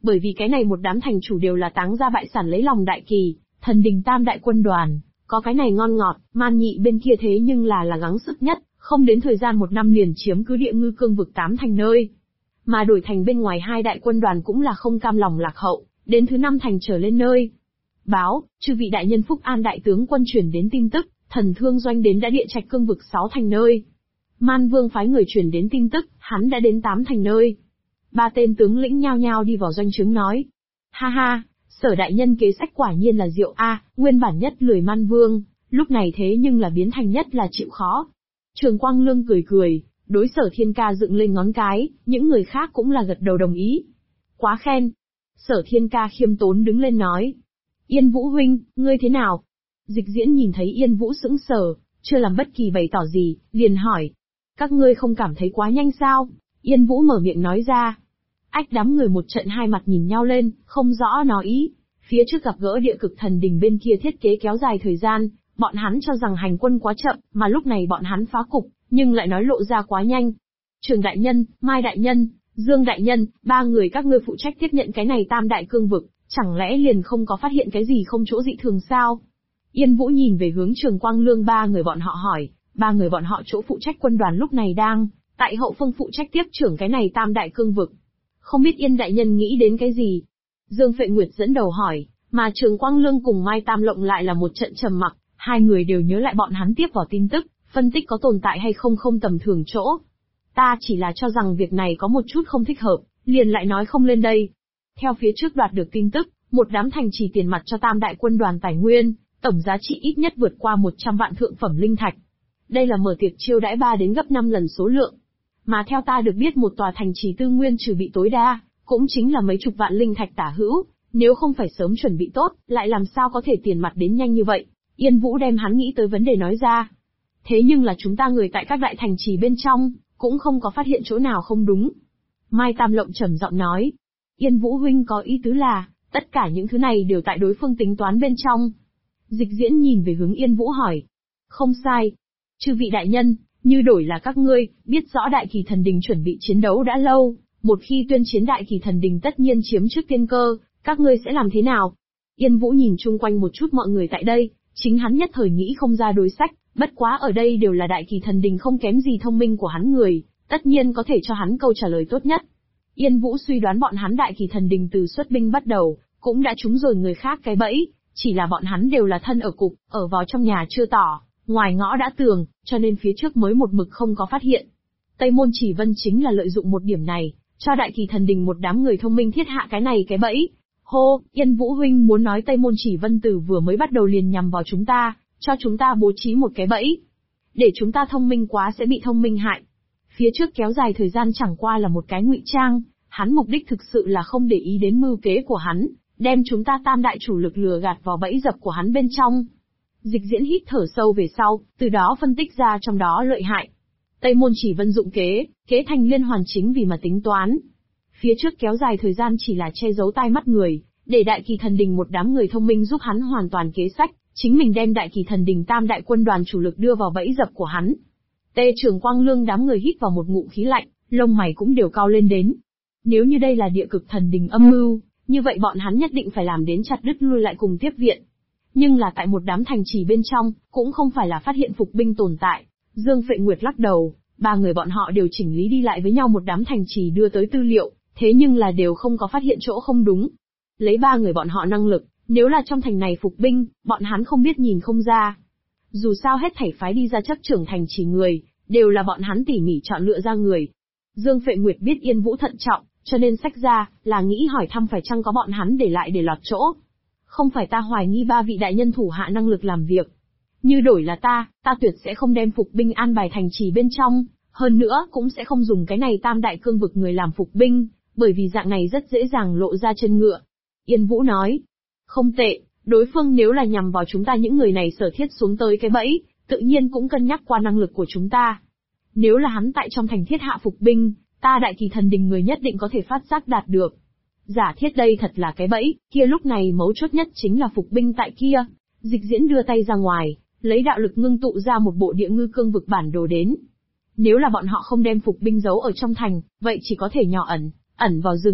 Bởi vì cái này một đám thành chủ đều là táng ra bại sản lấy lòng Đại Kỳ, Thần Đình Tam đại quân đoàn. Có cái này ngon ngọt, Man Nhị bên kia thế nhưng là gắng sức nhất, không đến thời gian 1 năm liền chiếm cứ địa ngư cương vực 8 thành nơi. Mà đổi thành bên ngoài 2 đại quân đoàn cũng là không cam lòng lạc hậu, đến thứ 5 thành trở lên nơi. Báo, chư vị đại nhân Phúc An đại tướng quân chuyển đến tin tức, Thần Thương Doanh đến đã địa trạch cương vực 6 thành nơi. Man Vương phái người chuyển đến tin tức, hắn đã đến 8 thành nơi. 3 tên tướng lĩnh nhao nhao đi vào doanh trướng nói. Ha ha, Sở đại nhân kế sách quả nhiên là diệu a, nguyên bản nhất lười Man Vương, lúc này thế nhưng là biến thành nhất là chịu khó. Trường Quang Lương cười cười, đối Sở Thiên Ca dựng lên ngón cái, những người khác cũng là gật đầu đồng ý. Quá khen. Sở Thiên Ca khiêm tốn đứng lên nói. Yên Vũ huynh, ngươi thế nào? Dịch Diễn nhìn thấy Yên Vũ sững sờ, chưa làm bất kỳ bày tỏ gì, liền hỏi. Các ngươi không cảm thấy quá nhanh sao? Yên Vũ mở miệng nói ra. Ách, đám người một trận hai mặt nhìn nhau lên, không rõ nói ý. Phía trước gặp gỡ địa cực thần đình bên kia thiết kế kéo dài thời gian, bọn hắn cho rằng hành quân quá chậm, mà lúc này bọn hắn phá cục, nhưng lại nói lộ ra quá nhanh. Trường đại nhân, Mai đại nhân, Dương đại nhân, 3 người các ngươi phụ trách tiếp nhận cái này tam đại cương vực, chẳng lẽ liền không có phát hiện cái gì không chỗ dị thường sao? Yên Vũ nhìn về hướng Trường Quang Lương 3 người bọn họ hỏi, 3 người bọn họ chỗ phụ trách quân đoàn lúc này đang tại hậu phương phụ trách tiếp trưởng cái này tam đại cương vực. Không biết Yên đại nhân nghĩ đến cái gì? Dương Phệ Nguyệt dẫn đầu hỏi, mà Trường Quang Lương cùng Mai Tam Lộng lại là một trận trầm mặc, hai người đều nhớ lại bọn hắn tiếp vào tin tức, phân tích có tồn tại hay không không tầm thường chỗ. Ta chỉ là cho rằng việc này có một chút không thích hợp, liền lại nói không lên đây. Theo phía trước đoạt được tin tức, một đám thành trì tiền mặt cho tam đại quân đoàn tài nguyên, tổng giá trị ít nhất vượt qua 100 vạn thượng phẩm linh thạch. Đây là mở tiệc chiêu đãi 3 đến gấp 5 lần số lượng. Mà theo ta được biết một tòa thành trì tư nguyên trừ bị tối đa, cũng chính là mấy chục vạn linh thạch tả hữu, nếu không phải sớm chuẩn bị tốt, lại làm sao có thể tiền mặt đến nhanh như vậy. Yên Vũ đem hắn nghĩ tới vấn đề nói ra. Thế nhưng là chúng ta người tại các đại thành trì bên trong, cũng không có phát hiện chỗ nào không đúng. Mai Tam Lộng trầm giọng nói. Yên Vũ huynh có ý tứ là, tất cả những thứ này đều tại đối phương tính toán bên trong. Dịch Diễn nhìn về hướng Yên Vũ hỏi. Không sai. Chư vị đại nhân, như đổi là các ngươi, biết rõ Đại Kỳ Thần Đình chuẩn bị chiến đấu đã lâu, một khi tuyên chiến Đại Kỳ Thần Đình tất nhiên chiếm trước tiên cơ, các ngươi sẽ làm thế nào? Yên Vũ nhìn chung quanh một chút mọi người tại đây, chính hắn nhất thời nghĩ không ra đối sách, bất quá ở đây đều là Đại Kỳ Thần Đình không kém gì thông minh của hắn người, tất nhiên có thể cho hắn câu trả lời tốt nhất. Yên Vũ suy đoán bọn hắn Đại Kỳ Thần Đình từ xuất binh bắt đầu, cũng đã trúng rồi người khác cái bẫy, chỉ là bọn hắn đều là thân ở cục, ở vào trong nhà chưa tỏ, ngoài ngõ đã tường, cho nên phía trước mới một mực không có phát hiện. Tây Môn Chỉ Vân chính là lợi dụng một điểm này, cho Đại Kỳ Thần Đình một đám người thông minh thiết hạ cái này cái bẫy. Hô, Yên Vũ huynh muốn nói Tây Môn Chỉ Vân từ vừa mới bắt đầu liền nhằm vào chúng ta, cho chúng ta bố trí một cái bẫy. Để chúng ta thông minh quá sẽ bị thông minh hại. Phía trước kéo dài thời gian chẳng qua là một cái ngụy trang, hắn mục đích thực sự là không để ý đến mưu kế của hắn, đem chúng ta tam đại chủ lực lừa gạt vào bẫy dập của hắn bên trong. Dịch Diễn hít thở sâu về sau, từ đó phân tích ra trong đó lợi hại. Tây Môn Chỉ Vân dụng kế thành liên hoàn chính vì mà tính toán. Phía trước kéo dài thời gian chỉ là che giấu tai mắt người, để Đại Kỳ Thần Đình một đám người thông minh giúp hắn hoàn toàn kế sách, chính mình đem Đại Kỳ Thần Đình tam đại quân đoàn chủ lực đưa vào bẫy dập của hắn. Tê Trường Quang Lương đám người hít vào một ngụm khí lạnh, lông mày cũng đều cao lên đến. Nếu như đây là địa cực thần đình âm mưu, như vậy bọn hắn nhất định phải làm đến chặt đứt lui lại cùng tiếp viện. Nhưng là tại một đám thành trì bên trong, cũng không phải là phát hiện phục binh tồn tại. Dương Phệ Nguyệt lắc đầu, 3 người bọn họ đều chỉnh lý đi lại với nhau một đám thành trì đưa tới tư liệu, thế nhưng là đều không có phát hiện chỗ không đúng. Lấy 3 người bọn họ năng lực, nếu là trong thành này phục binh, bọn hắn không biết nhìn không ra. Dù sao hết thảy phái đi ra chấp trưởng thành trì người, đều là bọn hắn tỉ mỉ chọn lựa ra người. Dương Phệ Nguyệt biết Yên Vũ thận trọng, cho nên sách ra, là nghĩ hỏi thăm phải chăng có bọn hắn để lại để lọt chỗ. Không phải ta hoài nghi 3 vị đại nhân thủ hạ năng lực làm việc. Như đổi là ta tuyệt sẽ không đem phục binh an bài thành trì bên trong, hơn nữa cũng sẽ không dùng cái này tam đại cương vực người làm phục binh, bởi vì dạng này rất dễ dàng lộ ra chân ngựa. Yên Vũ nói, không tệ, đối phương nếu là nhằm vào chúng ta những người này sở thiết xuống tới cái bẫy, tự nhiên cũng cân nhắc qua năng lực của chúng ta. Nếu là hắn tại trong thành thiết hạ phục binh, ta Đại Kỳ Thần Đình người nhất định có thể phát giác đạt được. Giả thiết đây thật là cái bẫy, kia lúc này mấu chốt nhất chính là phục binh tại kia. Dịch Diễn đưa tay ra ngoài, lấy đạo lực ngưng tụ ra một bộ địa ngư cương vực bản đồ đến. Nếu là bọn họ không đem phục binh giấu ở trong thành, vậy chỉ có thể nhỏ ẩn vào rừng.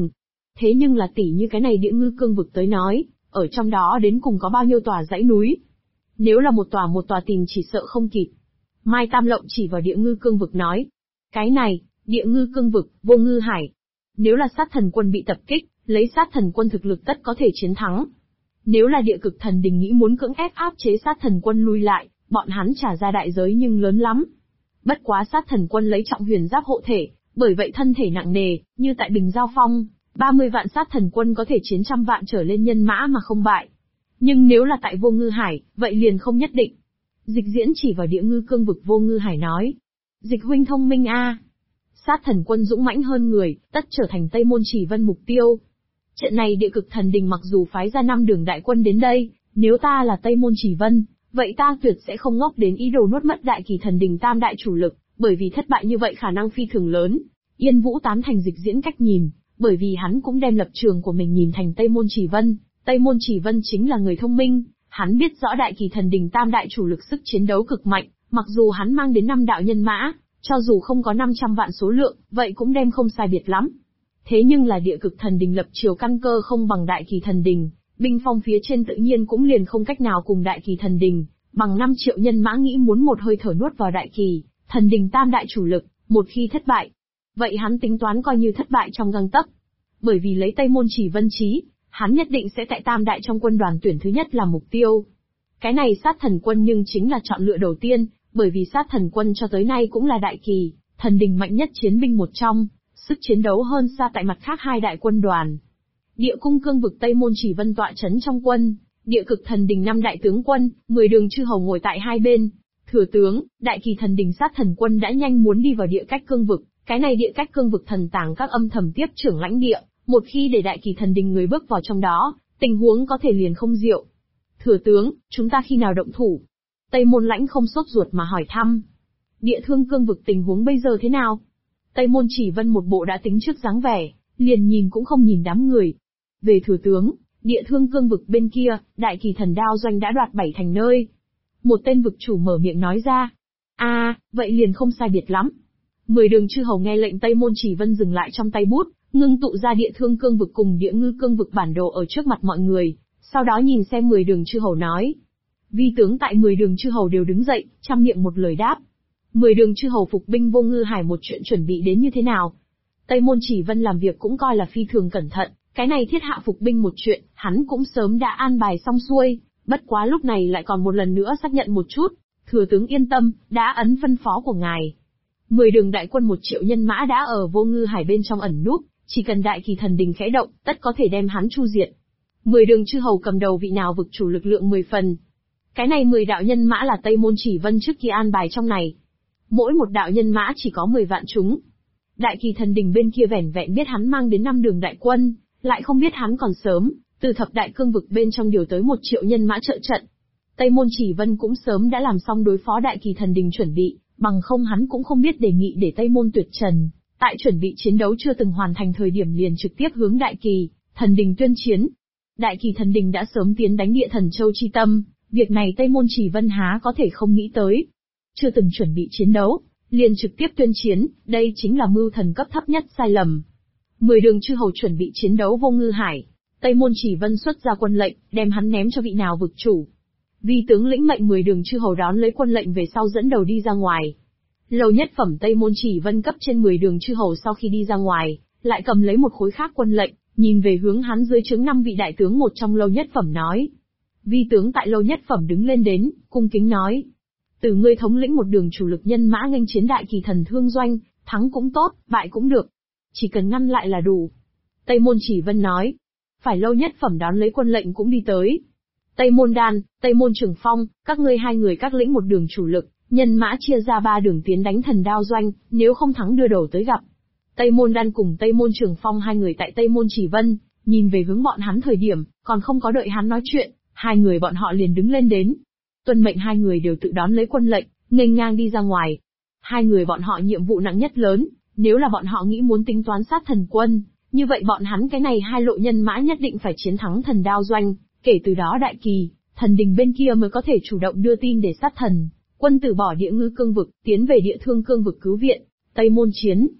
Thế nhưng là tỉ như cái này Địa Ngư Cương vực tới nói, ở trong đó đến cùng có bao nhiêu tòa dãy núi. Nếu là một tòa tìm chỉ sợ không kịp. Mai Tam Lộng chỉ vào Địa Ngư Cương vực nói. Cái này, Địa Ngư Cương vực, Vô Ngư Hải. Nếu là sát thần quân bị tập kích, lấy sát thần quân thực lực tất có thể chiến thắng. Nếu là Địa Cực Thần Đình nghĩ muốn cưỡng ép áp chế sát thần quân lui lại, bọn hắn trả ra đại giới nhưng lớn lắm. Bất quá sát thần quân lấy trọng huyền giáp hộ thể, bởi vậy thân thể nặng nề, như tại Bình Giao Phong, 30 vạn sát thần quân có thể chiến trăm vạn trở lên nhân mã mà không bại. Nhưng nếu là tại Vô Ngư Hải, vậy liền không nhất định. Dịch Diễn chỉ vào Địa Ngư Cương vực Vô Ngư Hải nói. Dịch huynh thông minh a. Sát thần quân dũng mãnh hơn người, tất trở thành Tây Môn Chỉ Vân mục tiêu. Trận này Địa Cực Thần Đình mặc dù phái ra 5 đường đại quân đến đây, nếu ta là Tây Môn Chỉ Vân, vậy ta tuyệt sẽ không ngốc đến ý đồ nuốt mất Đại Kỳ Thần Đình tam đại chủ lực, bởi vì thất bại như vậy khả năng phi thường lớn. Yên Vũ tán thành Dịch Diễn cách nhìn, bởi vì hắn cũng đem lập trường của mình nhìn thành Tây Môn Chỉ Vân. Tây Môn Chỉ Vân chính là người thông minh, hắn biết rõ Đại Kỳ Thần Đình tam đại chủ lực sức chiến đấu cực mạnh, mặc dù hắn mang đến 5 đạo nhân mã, cho dù không có 500 vạn số lượng, vậy cũng đem không sai biệt lắm. Thế nhưng là Địa Cực Thần Đình lập chiều căn cơ không bằng Đại Kỳ Thần Đình, binh phong phía trên tự nhiên cũng liền không cách nào cùng Đại Kỳ Thần Đình, bằng 5 triệu nhân mã nghĩ muốn một hơi thở nuốt vào Đại Kỳ Thần Đình tam đại chủ lực, một khi thất bại, vậy hắn tính toán coi như thất bại trong gang tấc. Bởi vì lấy Tây Môn Chỉ Vân chí, hắn nhất định sẽ tại tam đại trong quân đoàn tuyển thứ nhất là mục tiêu. Cái này sát thần quân nhưng chính là chọn lựa đầu tiên, bởi vì sát thần quân cho tới nay cũng là Đại Kỳ Thần Đình mạnh nhất chiến binh một trong, sức chiến đấu hơn xa tại mặt khác 2 đại quân đoàn. Địa Cung Cương vực Tây Môn Chỉ Vân tọa chấn trong quân, Địa Cực Thần Đình 5 đại tướng quân, 10 đường chư hầu ngồi tại hai bên. Thừa tướng, Đại Kỳ Thần Đình sát thần quân đã nhanh muốn đi vào Địa Cách Cương vực, cái này Địa Cách Cương vực thần tàng các âm thầm tiếp trưởng lãnh địa, một khi để Đại Kỳ Thần Đình người bước vào trong đó, tình huống có thể liền không diệu. Thừa tướng, chúng ta khi nào động thủ? Tây Môn Lãnh không sốt ruột mà hỏi thăm. Địa Thương Cương vực tình huống bây giờ thế nào? Tây Môn Chỉ Vân một bộ đã tính trước dáng vẻ, liền nhìn cũng không nhìn đám người. Về thừa tướng, Địa Thương Cương vực bên kia, Đại Kỳ Thần Đao doanh đã đoạt 7 thành nơi. Một tên vực chủ mở miệng nói ra. Vậy liền không sai biệt lắm. 10 đường chư hầu nghe lệnh Tây Môn Chỉ Vân dừng lại trong tay bút, ngưng tụ ra Địa Thương Cương vực cùng Địa Ngư Cương vực bản đồ ở trước mặt mọi người, sau đó nhìn xem 10 đường chư hầu nói. Vi tướng tại 10 đường chư hầu đều đứng dậy, trăm miệng một lời đáp. 10 đường chư hầu phục binh Vô Ngư Hải một chuyện chuẩn bị đến như thế nào? Tây Môn Chỉ Vân làm việc cũng coi là phi thường cẩn thận, cái này thiết hạ phục binh một chuyện, hắn cũng sớm đã an bài xong xuôi, bất quá lúc này lại còn một lần nữa xác nhận một chút. Thừa tướng yên tâm, đã ấn phân phó của ngài. 10 đường đại quân 1 triệu nhân mã đã ở Vô Ngư Hải bên trong ẩn núp, chỉ cần Đại Kỳ Thần Đình khẽ động, tất có thể đem hắn chu diệt. 10 đường chư hầu cầm đầu vị nào vực chủ lực lượng 10 phần. Cái này 10 đạo nhân mã là Tây Môn Chỉ Vân trước kia an bài trong này. Mỗi một đạo nhân mã chỉ có 10 vạn chúng. Đại Kỳ Thần Đình bên kia vẻn vẹn biết hắn mang đến 5 đường đại quân, lại không biết hắn còn sớm, từ thập đại cương vực bên trong điều tới 1 triệu nhân mã trợ trận. Tây Môn Chỉ Vân cũng sớm đã làm xong đối phó Đại Kỳ Thần Đình chuẩn bị, bằng không hắn cũng không biết đề nghị để Tây Môn tuyệt trần, tại chuẩn bị chiến đấu chưa từng hoàn thành thời điểm liền trực tiếp hướng Đại Kỳ Thần Đình tuyên chiến. Đại Kỳ Thần Đình đã sớm tiến đánh Địa Thần Châu chi tâm, việc này Tây Môn Chỉ Vân há có thể không nghĩ tới. Chưa từng chuẩn bị chiến đấu, liền trực tiếp tuyên chiến, đây chính là mưu thần cấp thấp nhất sai lầm. 10 đường chư hầu chuẩn bị chiến đấu Vô Ngư Hải, Tây Môn Chỉ Vân xuất ra quân lệnh, đem hắn ném cho vị nào vực chủ. Vi tướng lĩnh mệnh 10 đường chư hầu đón lấy quân lệnh về sau dẫn đầu đi ra ngoài. Lầu nhất phẩm Tây Môn Chỉ Vân cấp trên 10 đường chư hầu sau khi đi ra ngoài, lại cầm lấy một khối khác quân lệnh, nhìn về hướng hắn dưới trướng 5 vị đại tướng một trong lầu nhất phẩm nói. Vi tướng tại lầu nhất phẩm đứng lên đến, cung kính nói. Từ ngươi thống lĩnh một đường chủ lực nhân mã nghênh chiến Đại Kỳ Thần Thương doanh, thắng cũng tốt, bại cũng được. Chỉ cần ngăn lại là đủ. Tây Môn Chỉ Vân nói. Phải lầu nhất phẩm đón lấy quân lệnh cũng đi tới. Tây Môn Đan, Tây Môn Trường Phong, các ngươi hai người các lĩnh một đường chủ lực, nhân mã chia ra 3 đường tiến đánh Thần Đao doanh, nếu không thắng đưa đầu tới gặp. Tây Môn Đan cùng Tây Môn Trường Phong hai người tại Tây Môn Chỉ Vân, nhìn về hướng bọn hắn thời điểm, còn không có đợi hắn nói chuyện, hai người bọn họ liền đứng lên đến. Tuân mệnh hai người đều tự đón lấy quân lệnh, nghênh ngang đi ra ngoài. Hai người bọn họ nhiệm vụ nặng nhất lớn, nếu là bọn họ nghĩ muốn tính toán sát thần quân, như vậy bọn hắn cái này hai lộ nhân mã nhất định phải chiến thắng Thần Đao doanh, kể từ đó Đại Kỳ Thần Đình bên kia mới có thể chủ động đưa tin để sát thần quân từ bỏ Địa Ngư Cương vực, tiến về Địa Thương Cương vực cứu viện. Tây Môn chiến.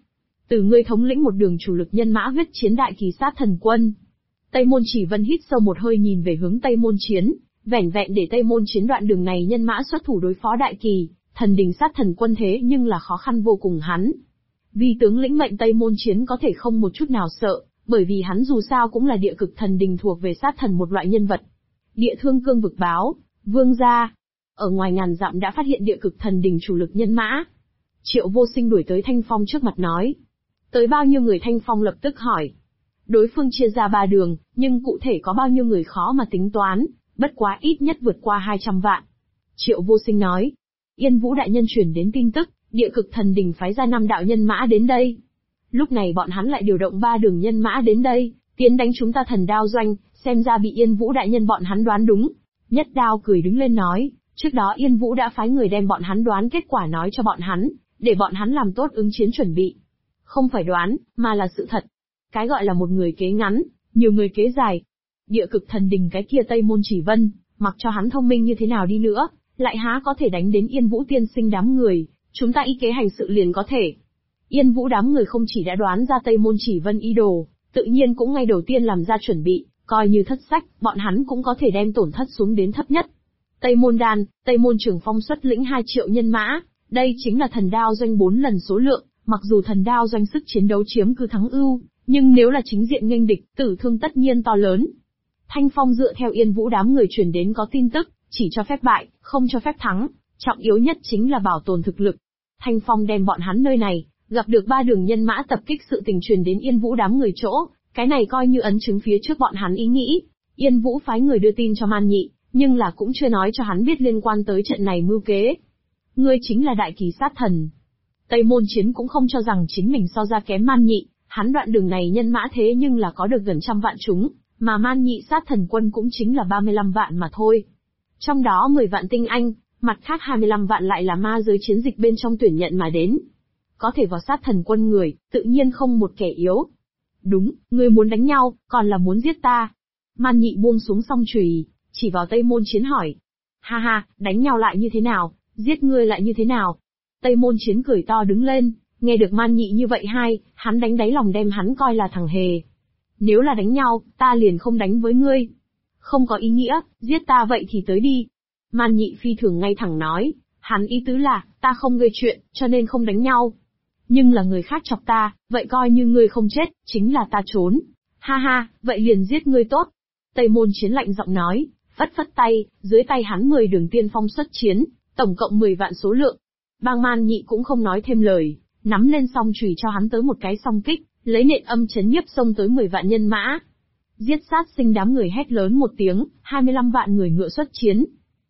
từ ngươi thống lĩnh một đường chủ lực nhân mã huyết chiến đại kỳ sát thần quân. Tây Môn Chỉ Vân hít sâu một hơi nhìn về hướng Tây Môn Chiến, vẻn vẹn để Tây Môn Chiến đoạn đường này nhân mã xuất thủ đối phó đại kỳ, thần đình sát thần quân thế nhưng là khó khăn vô cùng hắn. Vì tướng lĩnh mệnh Tây Môn Chiến có thể không một chút nào sợ, bởi vì hắn dù sao cũng là địa cực thần đình thuộc về sát thần một loại nhân vật. Địa Thương Cương vực báo, vương gia. Ở ngoài ngàn dặm đã phát hiện địa cực thần đình chủ lực nhân mã. Triệu Vô Sinh đuổi tới Thanh Phong trước mặt nói. Tới bao nhiêu người? Thanh Phong lập tức hỏi. Đối phương chia ra 3 đường, nhưng cụ thể có bao nhiêu người khó mà tính toán, bất quá ít nhất vượt qua 200 vạn. Triệu Vô Sinh nói. Yên Vũ đại nhân truyền đến tin tức, địa cực thần đình phái ra 5 đạo nhân mã đến đây. Lúc này bọn hắn lại điều động 3 đường nhân mã đến đây, tiến đánh chúng ta Thần Đao doanh, xem ra bị Yên Vũ đại nhân bọn hắn đoán đúng. Nhất Đao cười đứng lên nói, trước đó Yên Vũ đã phái người đem bọn hắn đoán kết quả nói cho bọn hắn, để bọn hắn làm tốt ứng chiến chuẩn bị. Không phải đoán, mà là sự thật. Cái gọi là một người kế ngắn, nhiều người kế dài. Địa cực thần đình cái kia Tây Môn Chỉ Vân, mặc cho hắn thông minh như thế nào đi nữa, lại há có thể đánh đến Yên Vũ tiên sinh đám người, chúng ta ý kế hành sự liền có thể. Yên Vũ đám người không chỉ đã đoán ra Tây Môn Chỉ Vân ý đồ, tự nhiên cũng ngay đầu tiên làm ra chuẩn bị, coi như thất sách, bọn hắn cũng có thể đem tổn thất xuống đến thấp nhất. Tây Môn Đan, Tây Môn Trường Phong xuất lĩnh 2 triệu nhân mã, đây chính là Thần Đao doanh 4 lần số lượng, mặc dù Thần Đao doanh sức chiến đấu chiếm cứ thắng ưu, nhưng nếu là chính diện nghênh địch, tử thương tất nhiên to lớn. Thanh Phong dựa theo Yên Vũ đám người truyền đến có tin tức, chỉ cho phép bại, không cho phép thắng, trọng yếu nhất chính là bảo tồn thực lực. Thanh Phong đem bọn hắn nơi này, gặp được 3 đường nhân mã tập kích sự tình truyền đến Yên Vũ đám người chỗ, cái này coi như ấn chứng phía trước bọn hắn ý nghĩ. Yên Vũ phái người đưa tin cho Man Nhị, nhưng là cũng chưa nói cho hắn biết liên quan tới trận này mưu kế. Ngươi chính là đại kỳ sát thần. Tây Môn Chiến cũng không cho rằng chính mình so ra kém Man Nhị, hắn đoạn đường này nhân mã thế nhưng là có được gần 100 vạn chúng, mà Man Nhị sát thần quân cũng chính là 35 vạn mà thôi. Trong đó 10 vạn tinh anh, mặt khác 25 vạn lại là ma giới chiến dịch bên trong tuyển nhận mà đến. Có thể vào sát thần quân người, tự nhiên không một kẻ yếu. Đúng, ngươi muốn đánh nhau, còn là muốn giết ta. Man Nhị buông xuống song chùy, chỉ vào Tây Môn Chiến hỏi. Ha ha, đánh nhau lại như thế nào, giết ngươi lại như thế nào? Tây Môn Chiến cười to đứng lên, nghe được Man Nhị như vậy hắn đánh đáy lòng đem hắn coi là thằng hề. Nếu là đánh nhau, ta liền không đánh với ngươi. Không có ý nghĩa, giết ta vậy thì tới đi. Man Nhị phi thường ngay thẳng nói, hắn ý tứ là, ta không gây chuyện, cho nên không đánh nhau. Nhưng là người khác chọc ta, vậy coi như ngươi không chết, chính là ta trốn. Ha ha, vậy liền giết ngươi tốt. Tây Môn Chiến lạnh giọng nói, phất phất tay, dưới tay hắn 10 đường tiên phong xuất chiến, tổng cộng 10 vạn số lượng. Bang Man Nhị cũng không nói thêm lời, nắm lên song chùy cho hắn tới một cái song kích, lấy nện âm chấn nhiếp xông tới 10 vạn nhân mã. Giết sát sinh đám người hét lớn một tiếng, 25 vạn người ngựa xuất chiến.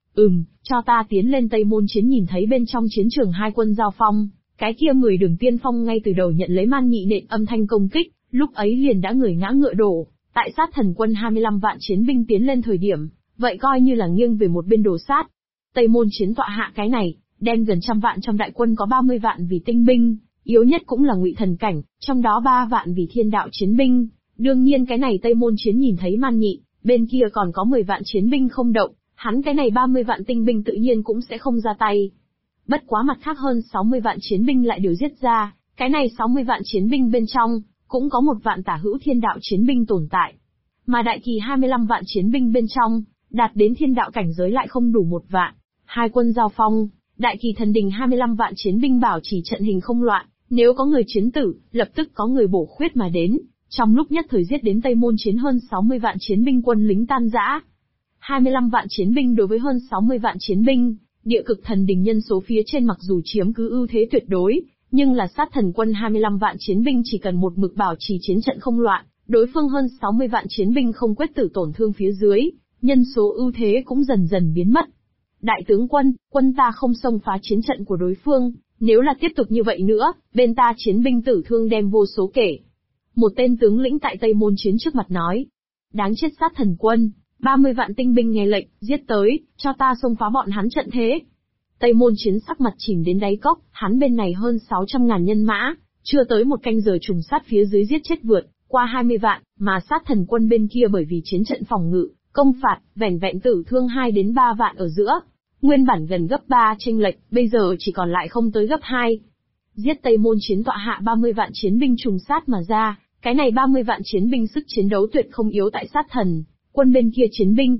Cho ta tiến lên. Tây Môn Chiến nhìn thấy bên trong chiến trường 2 quân giao phong, cái kia 10 đường tiên phong ngay từ đầu nhận lấy Man Nhị nện âm thanh công kích, lúc ấy liền đã người ngã ngựa đổ. Tại sát thần quân 25 vạn chiến binh tiến lên thời điểm, vậy coi như là nghiêng về một bên đổ sát. Tây Môn Chiến tọa hạ cái này, đem gần 100 vạn trong đại quân có 30 vạn vì tinh binh, yếu nhất cũng là ngụy thần cảnh, trong đó 3 vạn vì thiên đạo chiến binh. Đương nhiên cái này Tây Môn Chiến nhìn thấy Man Nhị, bên kia còn có 10 vạn chiến binh không động, hắn cái này 30 vạn tinh binh tự nhiên cũng sẽ không ra tay. Bất quá mặt khác hơn 60 vạn chiến binh lại đều giết ra, cái này 60 vạn chiến binh bên trong, cũng có 1 vạn tả hữu thiên đạo chiến binh tồn tại. Mà đại kỳ 25 vạn chiến binh bên trong, đạt đến thiên đạo cảnh giới lại không đủ 1 vạn. 2 quân giao phong, đại kỳ thần đình 25 vạn chiến binh bảo trì trận hình không loạn, nếu có người chiến tử, lập tức có người bổ khuyết mà đến, trong lúc nhất thời giết đến Tây Môn Chiến hơn 60 vạn chiến binh quân lính tan rã. 25 vạn chiến binh đối với hơn 60 vạn chiến binh, địa cực thần đình nhân số phía trên mặc dù chiếm cứ ưu thế tuyệt đối, nhưng là sát thần quân 25 vạn chiến binh chỉ cần một mực bảo trì chiến trận không loạn, đối phương hơn 60 vạn chiến binh không quyết tử tổn thương phía dưới, nhân số ưu thế cũng dần dần biến mất. Đại tướng quân, quân ta không xông phá chiến trận của đối phương, nếu là tiếp tục như vậy nữa, bên ta chiến binh tử thương đem vô số kể. Một tên tướng lĩnh tại Tây Môn Chiến trước mặt nói. Đáng chết sát thần quân, 30 vạn tinh binh nghe lệnh, giết tới, cho ta xông phá bọn hắn trận thế. Tây Môn Chiến sắc mặt chìm đến đáy cốc, hắn bên này hơn 600.000 nhân mã, chưa tới một canh giờ trùng sát phía dưới giết chết vượt qua 20 vạn, mà sát thần quân bên kia bởi vì chiến trận phòng ngự, công phạt, vẻn vẹn tử thương 2 đến 3 vạn ở giữa. Nguyên bản gần gấp 3 chênh lệch, bây giờ chỉ còn lại không tới gấp 2. giết Tây Môn Chiến tọa hạ 30 vạn chiến binh trùng sát mà ra, cái này 30 vạn chiến binh sức chiến đấu tuyệt không yếu tại sát thần, quân bên kia chiến binh.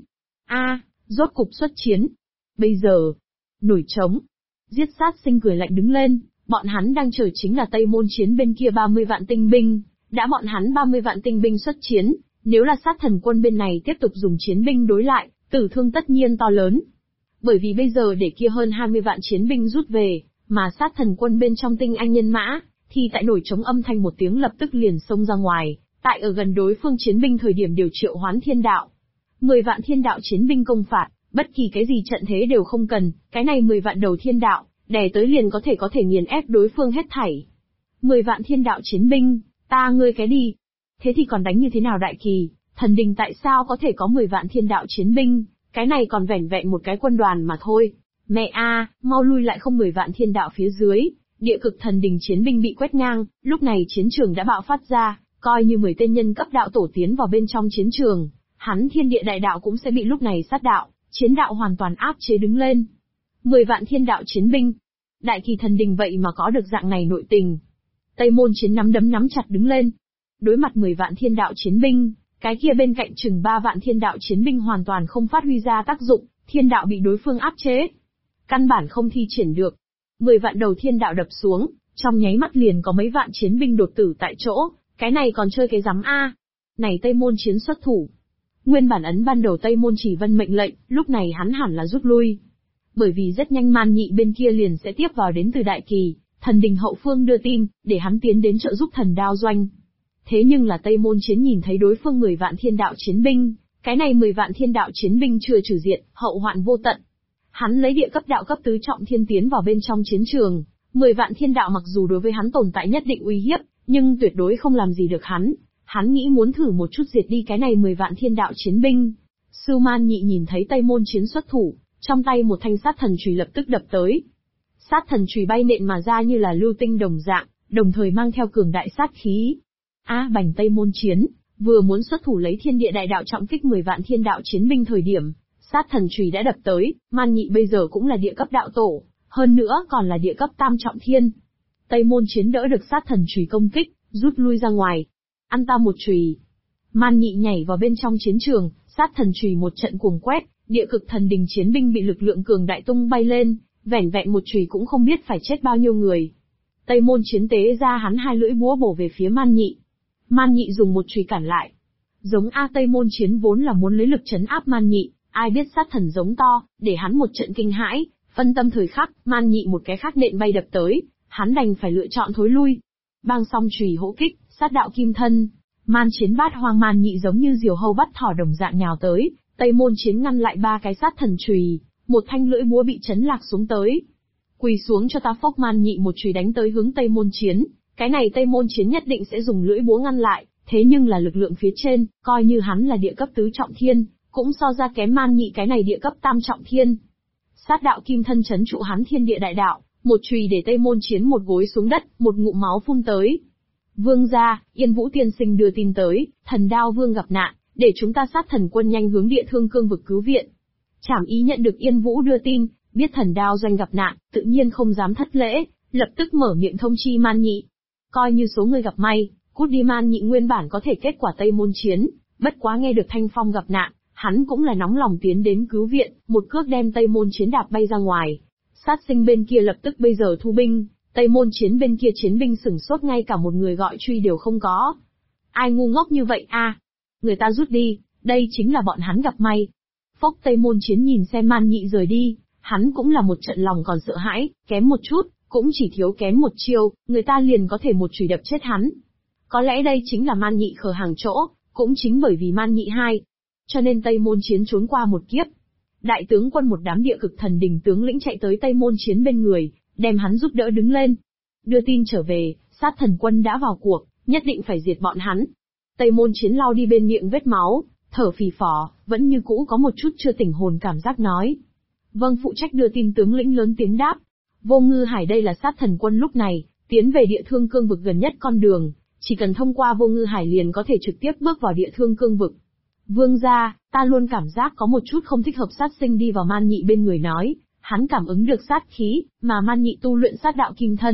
Rốt cục xuất chiến. Bây giờ, nổi trống. Giết sát sinh cười lạnh đứng lên, bọn hắn đang chờ chính là Tây Môn Chiến bên kia 30 vạn tinh binh, đã bọn hắn 30 vạn tinh binh xuất chiến, nếu là sát thần quân bên này tiếp tục dùng chiến binh đối lại, tử thương tất nhiên to lớn. Bởi vì bây giờ để kia hơn 20 vạn chiến binh rút về, mà sát thần quân bên trong tinh anh nhân mã, thì tại nổi trống âm thanh một tiếng lập tức liền xông ra ngoài, tại ở gần đối phương chiến binh thời điểm điều triệu hoán thiên đạo. 10 vạn thiên đạo chiến binh công phạt, bất kỳ cái gì trận thế đều không cần, cái này 10 vạn đầu thiên đạo, đè tới liền có thể nghiền ép đối phương hết thảy. 10 vạn thiên đạo chiến binh, ta ngươi cái đi. Thế thì còn đánh như thế nào đại kỳ, thần đình tại sao có thể có 10 vạn thiên đạo chiến binh, cái này còn vẻn vẹn một cái quân đoàn mà thôi. Mẹ mau lui lại không 10 vạn thiên đạo phía dưới, địa cực thần đình chiến binh bị quét ngang, lúc này chiến trường đã bạo phát ra, coi như 10 tên nhân cấp đạo tổ tiến vào bên trong chiến trường, hắn thiên địa đại đạo cũng sẽ bị lúc này sát đạo, chiến đạo hoàn toàn áp chế đứng lên. 10 vạn thiên đạo chiến binh, đại kỳ thần đình vậy mà có được dạng này nội tình. Tây Môn Chiến nắm đấm nắm chặt đứng lên. Đối mặt 10 vạn thiên đạo chiến binh, cái kia bên cạnh chừng 3 vạn thiên đạo chiến binh hoàn toàn không phát huy ra tác dụng, thiên đạo bị đối phương áp chế. Căn bản không thi triển được. 10 vạn đầu thiên đạo đập xuống, trong nháy mắt liền có mấy vạn chiến binh đột tử tại chỗ, cái này còn chơi cái rắm Này Tây Môn Chiến xuất thủ. Nguyên bản ấn ban đầu Tây Môn Chỉ Vân mệnh lệnh, lúc này hắn hẳn là rút lui. Bởi vì rất nhanh Man Nhị bên kia liền sẽ tiếp vào đến từ đại kỳ, thần đình hậu phương đưa tin, để hắn tiến đến trợ giúp thần đao doanh. Thế nhưng là Tây Môn Chiến nhìn thấy đối phương 10 vạn thiên đạo chiến binh, cái này 10 vạn thiên đạo chiến binh chưa trừ diện, hậu hoạn vô tận. Hắn lấy địa cấp đạo cấp tứ trọng thiên tiến vào bên trong chiến trường, 10 vạn thiên đạo mặc dù đối với hắn tồn tại nhất định uy hiếp, nhưng tuyệt đối không làm gì được hắn. Hắn nghĩ muốn thử một chút diệt đi cái này 10 vạn thiên đạo chiến binh. Sư Man Nhị nhìn thấy Tây Môn Chiến xuất thủ, trong tay một thanh sát thần chùy lập tức đập tới. Sát thần chùy bay nện mà ra như là lưu tinh đồng dạng, đồng thời mang theo cường đại sát khí. Bành Tây Môn Chiến, vừa muốn xuất thủ lấy thiên địa đại đạo trọng kích 10 vạn thiên đạo chiến binh thời điểm, sát thần chùy đã đập tới, Man Nhị bây giờ cũng là địa cấp đạo tổ, hơn nữa còn là địa cấp tam trọng thiên. Tây Môn Chiến đỡ được sát thần chùy công kích, rút lui ra ngoài. Ăn ta một chùy. Man Nhị nhảy vào bên trong chiến trường, sát thần chùy một trận cuồng quét, địa cực thần đình chiến binh bị lực lượng cường đại tung bay lên, vẻn vẹn một chùy cũng không biết phải chết bao nhiêu người. Tây Môn Chiến tế ra hắn hai lưỡi búa bổ về phía Man Nhị. Man Nhị dùng một chùy cản lại. Giống Tây Môn Chiến vốn là muốn lấy lực trấn áp Man Nhị, ai biết sát thần giống to, để hắn một trận kinh hãi, phân tâm thời khắc, Man Nhị một cái khác nện bay đập tới, hắn đành phải lựa chọn thối lui. Bang song chùy hỗ kích, sát đạo kim thân, Man Chiến bát hoang Man Nhị giống như diều hâu bắt thỏ đồng dạng nhào tới, Tây Môn Chiến ngăn lại ba cái sát thần chùy, một thanh lưỡi búa bị chấn lạc xuống tới. Quỳ xuống cho ta phốc. Man Nhị một chùy đánh tới hướng Tây Môn Chiến, cái này Tây Môn Chiến nhất định sẽ dùng lưỡi búa ngăn lại, thế nhưng là lực lượng phía trên, coi như hắn là địa cấp tứ trọng thiên, cũng so ra kém Man Nhị cái này địa cấp tam trọng thiên. Sát đạo kim thân chấn trụ hắn thiên địa đại đạo, một chùy để Tây Môn Chiến một gối xuống đất, một ngụm máu phun tới. Vương gia, Yên Vũ tiên sinh đưa tin tới, thần đao vương gặp nạn, để chúng ta sát thần quân nhanh hướng địa thương cương vực cứu viện. Trảm Ý nhận được Yên Vũ đưa tin, biết thần đao doanh gặp nạn, tự nhiên không dám thất lễ, lập tức mở miệng thông chi Man Nhị. Coi như số người gặp may, cút đi. Man Nhị nguyên bản có thể kết quả Tây Môn Chiến, bất quá nghe được Thanh Phong gặp nạn, hắn cũng là nóng lòng tiến đến cứu viện, một cước đem Tây Môn Chiến đạp bay ra ngoài. Sát sinh bên kia lập tức bây giờ thu binh, Tây Môn Chiến bên kia chiến binh sửng sốt, ngay cả một người gọi truy đều không có. Ai ngu ngốc như vậy Người ta rút đi, đây chính là bọn hắn gặp may. Phốc. Tây Môn Chiến nhìn xem Man Nhị rời đi, hắn cũng là một trận lòng còn sợ hãi, kém một chút, cũng chỉ thiếu kém một chiêu, người ta liền có thể một chùy đập chết hắn. Có lẽ đây chính là Man Nhị khờ hàng chỗ, cũng chính bởi vì Man Nhị hai, cho nên Tây Môn Chiến trốn qua một kiếp. Đại tướng quân một đám địa cực thần đình tướng lĩnh chạy tới Tây Môn Chiến bên người, đem hắn giúp đỡ đứng lên. Đưa tin trở về, sát thần quân đã vào cuộc, nhất định phải diệt bọn hắn. Tây Môn Chiến lau đi bên miệng vết máu, thở phì phò, vẫn như cũ có một chút chưa tỉnh hồn cảm giác nói. Vâng. Phụ trách đưa tin tướng lĩnh lớn tiếng đáp. Vô Ngư Hải, đây là sát thần quân lúc này, tiến về địa thương cương vực gần nhất con đường, chỉ cần thông qua Vô Ngư Hải liền có thể trực tiếp bước vào địa thương cương vực. Vương gia, ta luôn cảm giác có một chút không thích hợp. Sát sinh đi vào Man Nhị bên người nói, hắn cảm ứng được sát khí, mà Man Nhị tu luyện sát đạo kim thân,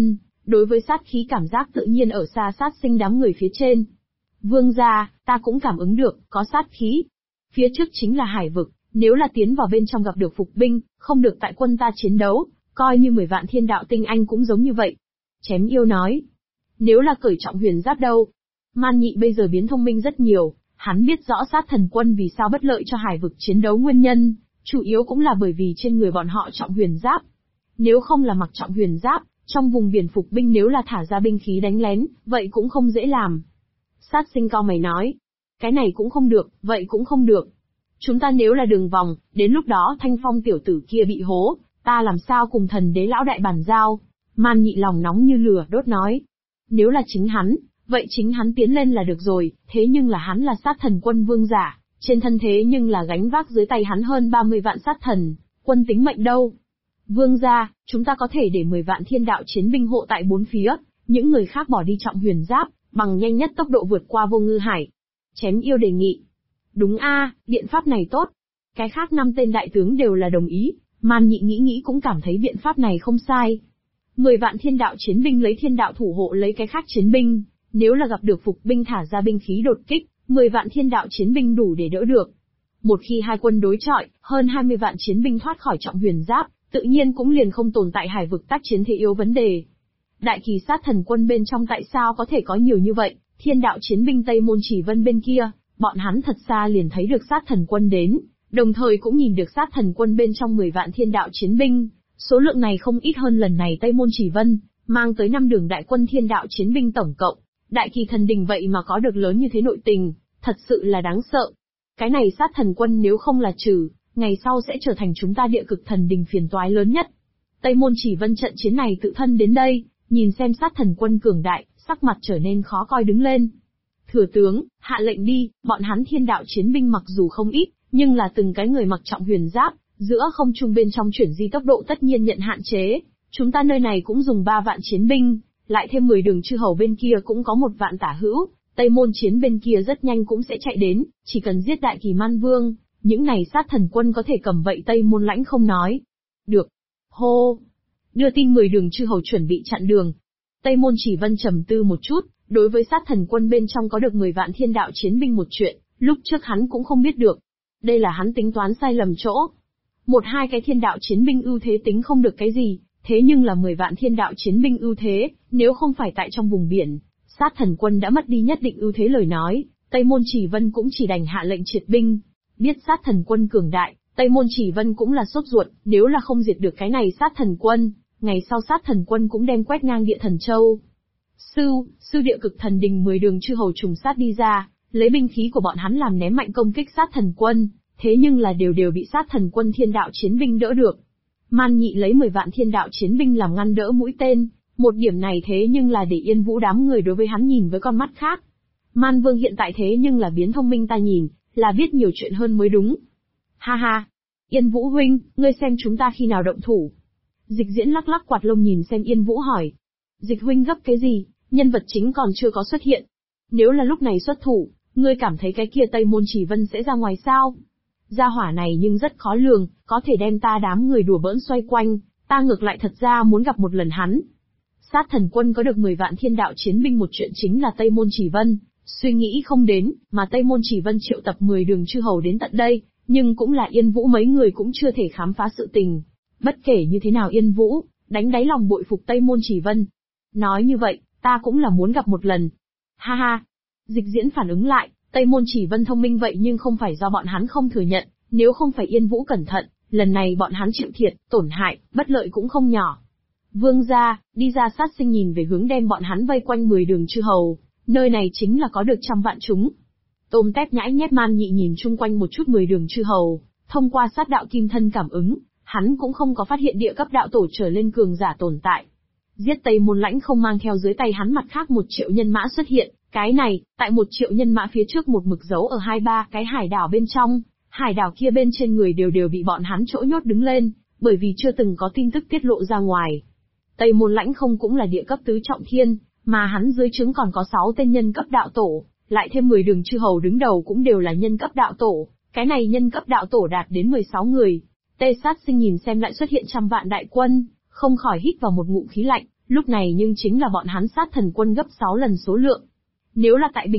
Đối với sát khí cảm giác tự nhiên ở xa sát sinh đám người phía trên. Vương gia, ta cũng cảm ứng được, có sát khí. Phía trước chính là hải vực, nếu là tiến vào bên trong gặp được phục binh, không được tại quân ta chiến đấu, coi như 10 vạn thiên đạo tinh anh cũng giống như vậy. Chém yêu nói. Nếu là cởi trọng huyền giáp đâu? Man Nhị bây giờ biến thông minh rất nhiều, hắn biết rõ sát thần quân vì sao bất lợi cho hải vực chiến đấu nguyên nhân, chủ yếu cũng là bởi vì trên người bọn họ trọng huyền giáp. Nếu không là mặc trọng huyền giáp, trong vùng biển phục binh nếu là thả ra binh khí đánh lén, vậy cũng không dễ làm. Sát sinh cao mày nói. Cái này cũng không được, vậy cũng không được. Chúng ta nếu là đường vòng, đến lúc đó Thanh Phong tiểu tử kia bị hố, ta làm sao cùng thần đế lão đại bàn giao? Man Nhị lòng nóng như lửa đốt nói. Nếu là chính hắn, vậy chính hắn tiến lên là được rồi, thế nhưng là hắn là sát thần quân vương giả, trên thân thế nhưng là gánh vác dưới tay hắn hơn 30 vạn sát thần, quân tính mệnh đâu. Vương gia, chúng ta có thể để 10 vạn thiên đạo chiến binh hộ tại bốn phía, những người khác bỏ đi trọng huyền giáp, bằng nhanh nhất tốc độ vượt qua vô ngư hải. Chém yêu đề nghị. Đúng a, biện pháp này tốt. Cái khác 5 tên đại tướng đều là đồng ý, Man Nhị nghĩ cũng cảm thấy biện pháp này không sai. 10 vạn thiên đạo chiến binh lấy thiên đạo thủ hộ lấy cái khác chiến binh, nếu là gặp được phục binh thả ra binh khí đột kích, 10 vạn thiên đạo chiến binh đủ để đỡ được. Một khi hai quân đối chọi, hơn 20 vạn chiến binh thoát khỏi trọng huyền giáp, tự nhiên cũng liền không tồn tại hải vực tác chiến thế yếu vấn đề. Đại kỳ sát thần quân bên trong tại sao có thể có nhiều như vậy, thiên đạo chiến binh Tây Môn Chỉ Vân bên kia, bọn hắn thật xa liền thấy được sát thần quân đến, đồng thời cũng nhìn được sát thần quân bên trong 10 vạn thiên đạo chiến binh, số lượng này không ít hơn lần này Tây Môn Chỉ Vân, mang tới 5 đường đại quân thiên đạo chiến binh tổng cộng. Đại kỳ thần đình vậy mà có được lớn như thế nội tình, thật sự là đáng sợ. Cái này sát thần quân nếu không là trừ, ngày sau sẽ trở thành chúng ta địa cực thần đình phiền toái lớn nhất. Tây Môn Chỉ Vân trận chiến này tự thân đến đây, nhìn xem sát thần quân cường đại, sắc mặt trở nên khó coi đứng lên. Thừa tướng, hạ lệnh đi, bọn hắn thiên đạo chiến binh mặc dù không ít, nhưng là từng cái người mặc trọng huyền giáp, giữa không trung bên trong chuyển di tốc độ tất nhiên nhận hạn chế. Chúng ta nơi này cũng dùng 3 vạn chiến binh, lại thêm 10 đường chư hầu bên kia cũng có 1 vạn tả hữu, Tây Môn chiến bên kia rất nhanh cũng sẽ chạy đến, chỉ cần giết đại kỳ man vương, những này sát thần quân có thể cầm vậy Tây Môn lãnh không nói. Được. Hô. Đưa tin 10 đường chư hầu chuẩn bị chặn đường. Tây Môn Chỉ Vân trầm tư một chút, đối với sát thần quân bên trong có được 10 vạn thiên đạo chiến binh một chuyện, lúc trước hắn cũng không biết được. Đây là hắn tính toán sai lầm chỗ. 1-2 cái thiên đạo chiến binh ưu thế tính không được cái gì, thế nhưng là 10 vạn thiên đạo chiến binh ưu thế, nếu không phải tại trong vùng biển, sát thần quân đã mất đi nhất định ưu thế lời nói, Tây Môn Chỉ Vân cũng chỉ đành hạ lệnh triệt binh. Biết sát thần quân cường đại, Tây Môn Chỉ Vân cũng là sốt ruột, nếu là không diệt được cái này sát thần quân, ngày sau sát thần quân cũng đem quét ngang địa thần châu. Sư địa cực thần đình 10 đường chư hầu trùng sát đi ra, lấy binh khí của bọn hắn làm ném mạnh công kích sát thần quân, thế nhưng là đều bị sát thần quân thiên đạo chiến binh đỡ được. Man Nhị lấy 10 vạn thiên đạo chiến binh làm ngăn đỡ mũi tên, một điểm này thế nhưng là để Yên Vũ đám người đối với hắn nhìn với con mắt khác. Man Vương hiện tại thế nhưng là biến thông minh ta nhìn, là biết nhiều chuyện hơn mới đúng. Ha ha! Yên Vũ huynh, ngươi xem chúng ta khi nào động thủ. Dịch Diễn lắc lắc quạt lông nhìn xem Yên Vũ hỏi. Dịch huynh gấp cái gì, nhân vật chính còn chưa có xuất hiện. Nếu là lúc này xuất thủ, ngươi cảm thấy cái kia Tây Môn Chỉ Vân sẽ ra ngoài sao? Gia hỏa này nhưng rất khó lường, có thể đem ta đám người đùa bỡn xoay quanh, ta ngược lại thật ra muốn gặp một lần hắn. Sát thần quân có được 10 vạn thiên đạo chiến binh một chuyện chính là Tây Môn Chỉ Vân, suy nghĩ không đến, mà Tây Môn Chỉ Vân triệu tập 10 đường chư hầu đến tận đây, nhưng cũng là Yên Vũ mấy người cũng chưa thể khám phá sự tình. Bất kể như thế nào Yên Vũ, đánh đáy lòng bội phục Tây Môn Chỉ Vân. Nói như vậy, ta cũng là muốn gặp một lần. Ha ha! Dịch Diễn phản ứng lại, Tây Môn Chỉ Vân thông minh vậy nhưng không phải do bọn hắn không thừa nhận, nếu không phải Yên Vũ cẩn thận, lần này bọn hắn chịu thiệt, tổn hại, bất lợi cũng không nhỏ. Vương gia, đi ra sát sinh nhìn về hướng đem bọn hắn vây quanh 10 đường chư hầu, nơi này chính là có được 100 vạn chúng. Tôm tép nhãi nhép Man Nhị nhìn chung quanh một chút 10 đường chư hầu, thông qua sát đạo kim thân cảm ứng, hắn cũng không có phát hiện địa cấp đạo tổ trở lên cường giả tồn tại. Giết Tây Môn lãnh không mang theo dưới tay hắn mặt khác 1 triệu nhân mã xuất hiện, cái này, tại 1 triệu nhân mã phía trước một mực giấu ở 2-3 cái hải đảo bên trong, hải đảo kia bên trên người đều bị bọn hắn chỗ nhốt đứng lên, bởi vì chưa từng có tin tức tiết lộ ra ngoài. Tây Môn lãnh không cũng là địa cấp tứ trọng thiên, mà hắn dưới trướng còn có 6 tên nhân cấp đạo tổ, lại thêm 10 đường chư hầu đứng đầu cũng đều là nhân cấp đạo tổ, cái này nhân cấp đạo tổ đạt đến 16 người. Tê Sát Sinh nhìn xem lại xuất hiện 100 vạn đại quân, không khỏi hít vào một ngụm khí lạnh, Lúc này nhưng chính là bọn hắn sát thần quân gấp 6 lần số lượng. Nếu là tại